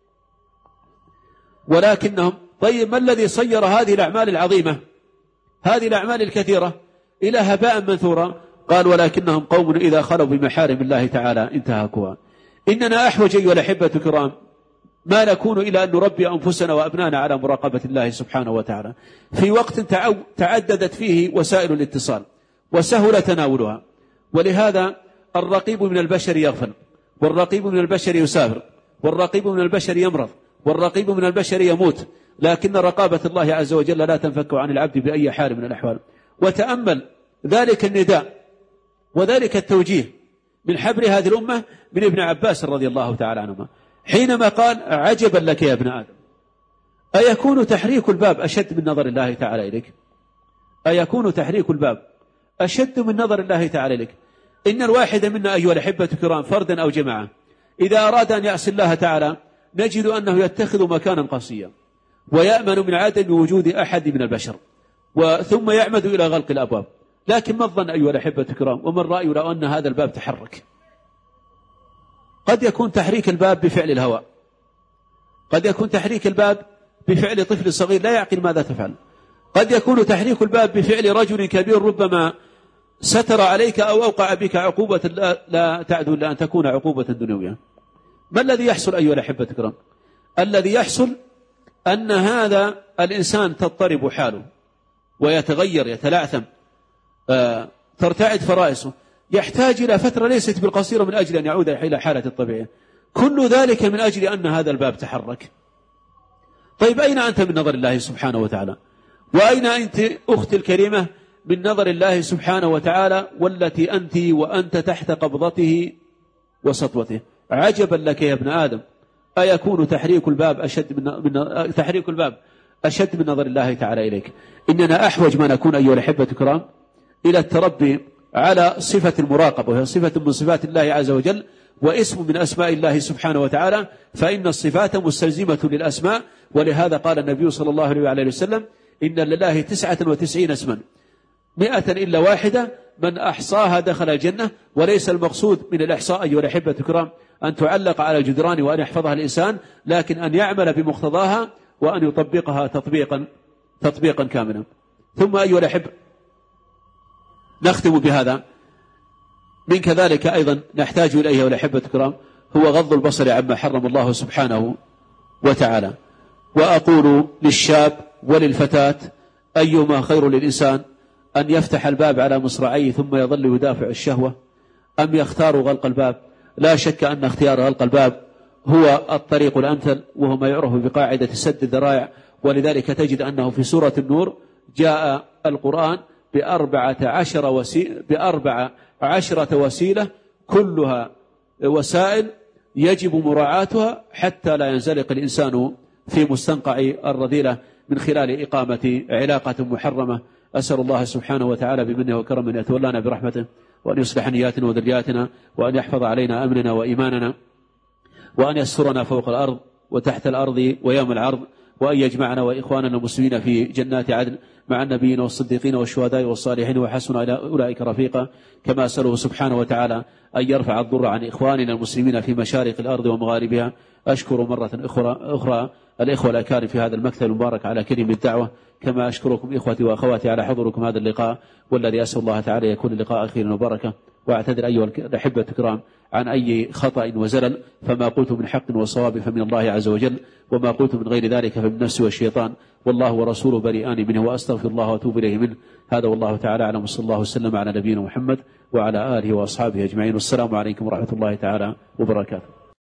ولكنهم طيب ما الذي صير هذه الأعمال العظيمة هذه الأعمال الكثيرة إلى هباء منثورا؟ قال ولكنهم قوم إذا خلوا بمحارم الله تعالى انتهكوها. إننا أحوج أيها الأحبة الكرام ما نكون إلى أن نربي أنفسنا وأبنانا على مراقبة الله سبحانه وتعالى في وقت تعددت فيه وسائل الاتصال وسهل تناولها. ولهذا الرقيب من البشر يغفل، والرقيب من البشر يسافر، والرقيب من البشر يمرض، والرقيب من البشر يموت، لكن رقابة الله عز وجل لا تنفك عن العبد بأي حال من الأحوال. وتأمل ذلك النداء وذلك التوجيه من حبر هذه الأمة من ابن عباس رضي الله تعالى عنهما حينما قال عجبا لك يا ابن آدم أيكون تحريك الباب أشد من نظر الله تعالى إليك؟ أيكون تحريك الباب أشد من نظر الله تعالى إليك؟ إن الواحد منا أيها الأحبة الكرام فردا أو جماعة إذا أراد أن يعصي الله تعالى نجد أنه يتخذ مكانا قصيا ويأمن من عدم وجود أحد من البشر ثم يعمد إلى غلق الأبواب. لكن ما الظن أيها الأحبة الكرام ومن رأي لو أن هذا الباب تحرك؟ قد يكون تحريك الباب بفعل الهواء، قد يكون تحريك الباب بفعل طفل صغير لا يعقل ماذا تفعل، قد يكون تحريك الباب بفعل رجل كبير ربما ستر عليك أو أوقع بك عقوبة لا تعدو إلا أن تكون عقوبة دنيوية. ما الذي يحصل أيها الأحبة الكرام؟ الذي يحصل أن هذا الإنسان تضطرب حاله ويتغير يتلعثم، ترتعد فرائسه، يحتاج إلى فترة ليست بالقصيرة من أجل أن يعود إلى حالة الطبيعية. كل ذلك من أجل أن هذا الباب تحرك. طيب أين أنت من نظر الله سبحانه وتعالى؟ وأين أنت أختي الكريمة من نظر الله سبحانه وتعالى والتي أنت وأنت تحت قبضته وسطوته؟ عجبا لك يا ابن آدم أيكون تحريك الباب أشد من نظر الله تعالى إليك؟ إننا أحوج ما نكون أيها الأحبة الكرام إلى التربي على صفة المراقبة، وهي صفة من صفات الله عز وجل واسم من أسماء الله سبحانه وتعالى، فإن الصفات مستلزمة للأسماء. ولهذا قال النبي صلى الله عليه وسلم إن لله 99 اسما 100 إلا واحدة من أحصاها دخل الجنة. وليس المقصود من الإحصاء أيها الأحبة الكرام أن تعلق على الجدران وأن يحفظها الإنسان، لكن أن يعمل بمقتضاها وأن يطبقها تطبيقا كاملا. ثم أيها الأحبة نختم بهذا من كذلك أيضا نحتاج إليه والأحبة الكرام هو غض البصر عما حرم الله سبحانه وتعالى. وأقول للشاب وللفتاة أيما خير للإنسان أن يفتح الباب على مصراعيه ثم يظل يدافع الشهوة أم يختار غلق الباب؟ لا شك أن اختيار غلق الباب هو الطريق الأمثل، وهو ما يعرف بقاعدة سد الذرائع. ولذلك تجد أنه في سورة النور جاء القرآن ب14 وسيلة كلها وسائل يجب مراعاتها حتى لا ينزلق الإنسان في مستنقع الرذيلة من خلال إقامة علاقة محرمة. أسأل الله سبحانه وتعالى بمنه وكرمه أن يتولانا برحمته وأن يصلح نياتنا وذرياتنا وأن يحفظ علينا أمننا وإيماننا وأن يسترنا فوق الأرض وتحت الأرض ويوم العرض، وأن يجمعنا وإخواننا المسلمين في جنات عدن مع النبيين والصديقين والشهداء والصالحين وحسن أولئك رفيقا. كما أسأله سبحانه وتعالى أن يرفع الضر عن إخواننا المسلمين في مشارق الأرض ومغاربها. أشكر مرة أخرى الإخوة الأكارم في هذا المكتب المبارك على كلمة الدعوة، كما أشكركم إخوتي وأخواتي على حضوركم هذا اللقاء، والذي أسأل الله تعالى يكون اللقاء خير وبركة. وأعتذر أيها الأحبة الكرام عن أي خطأ وزلل، فما قلت من حق وصواب فمن الله عز وجل، وما قلت من غير ذلك فمن نفسي والشيطان، والله ورسوله بريئان منه، وأستغفر الله وأتوب إليه منه. هذا والله تعالى أعلم، وصلى الله وسلم على نبينا محمد وعلى آله وأصحابه أجمعين، والسلام عليكم ورحمة الله تعالى وبركاته.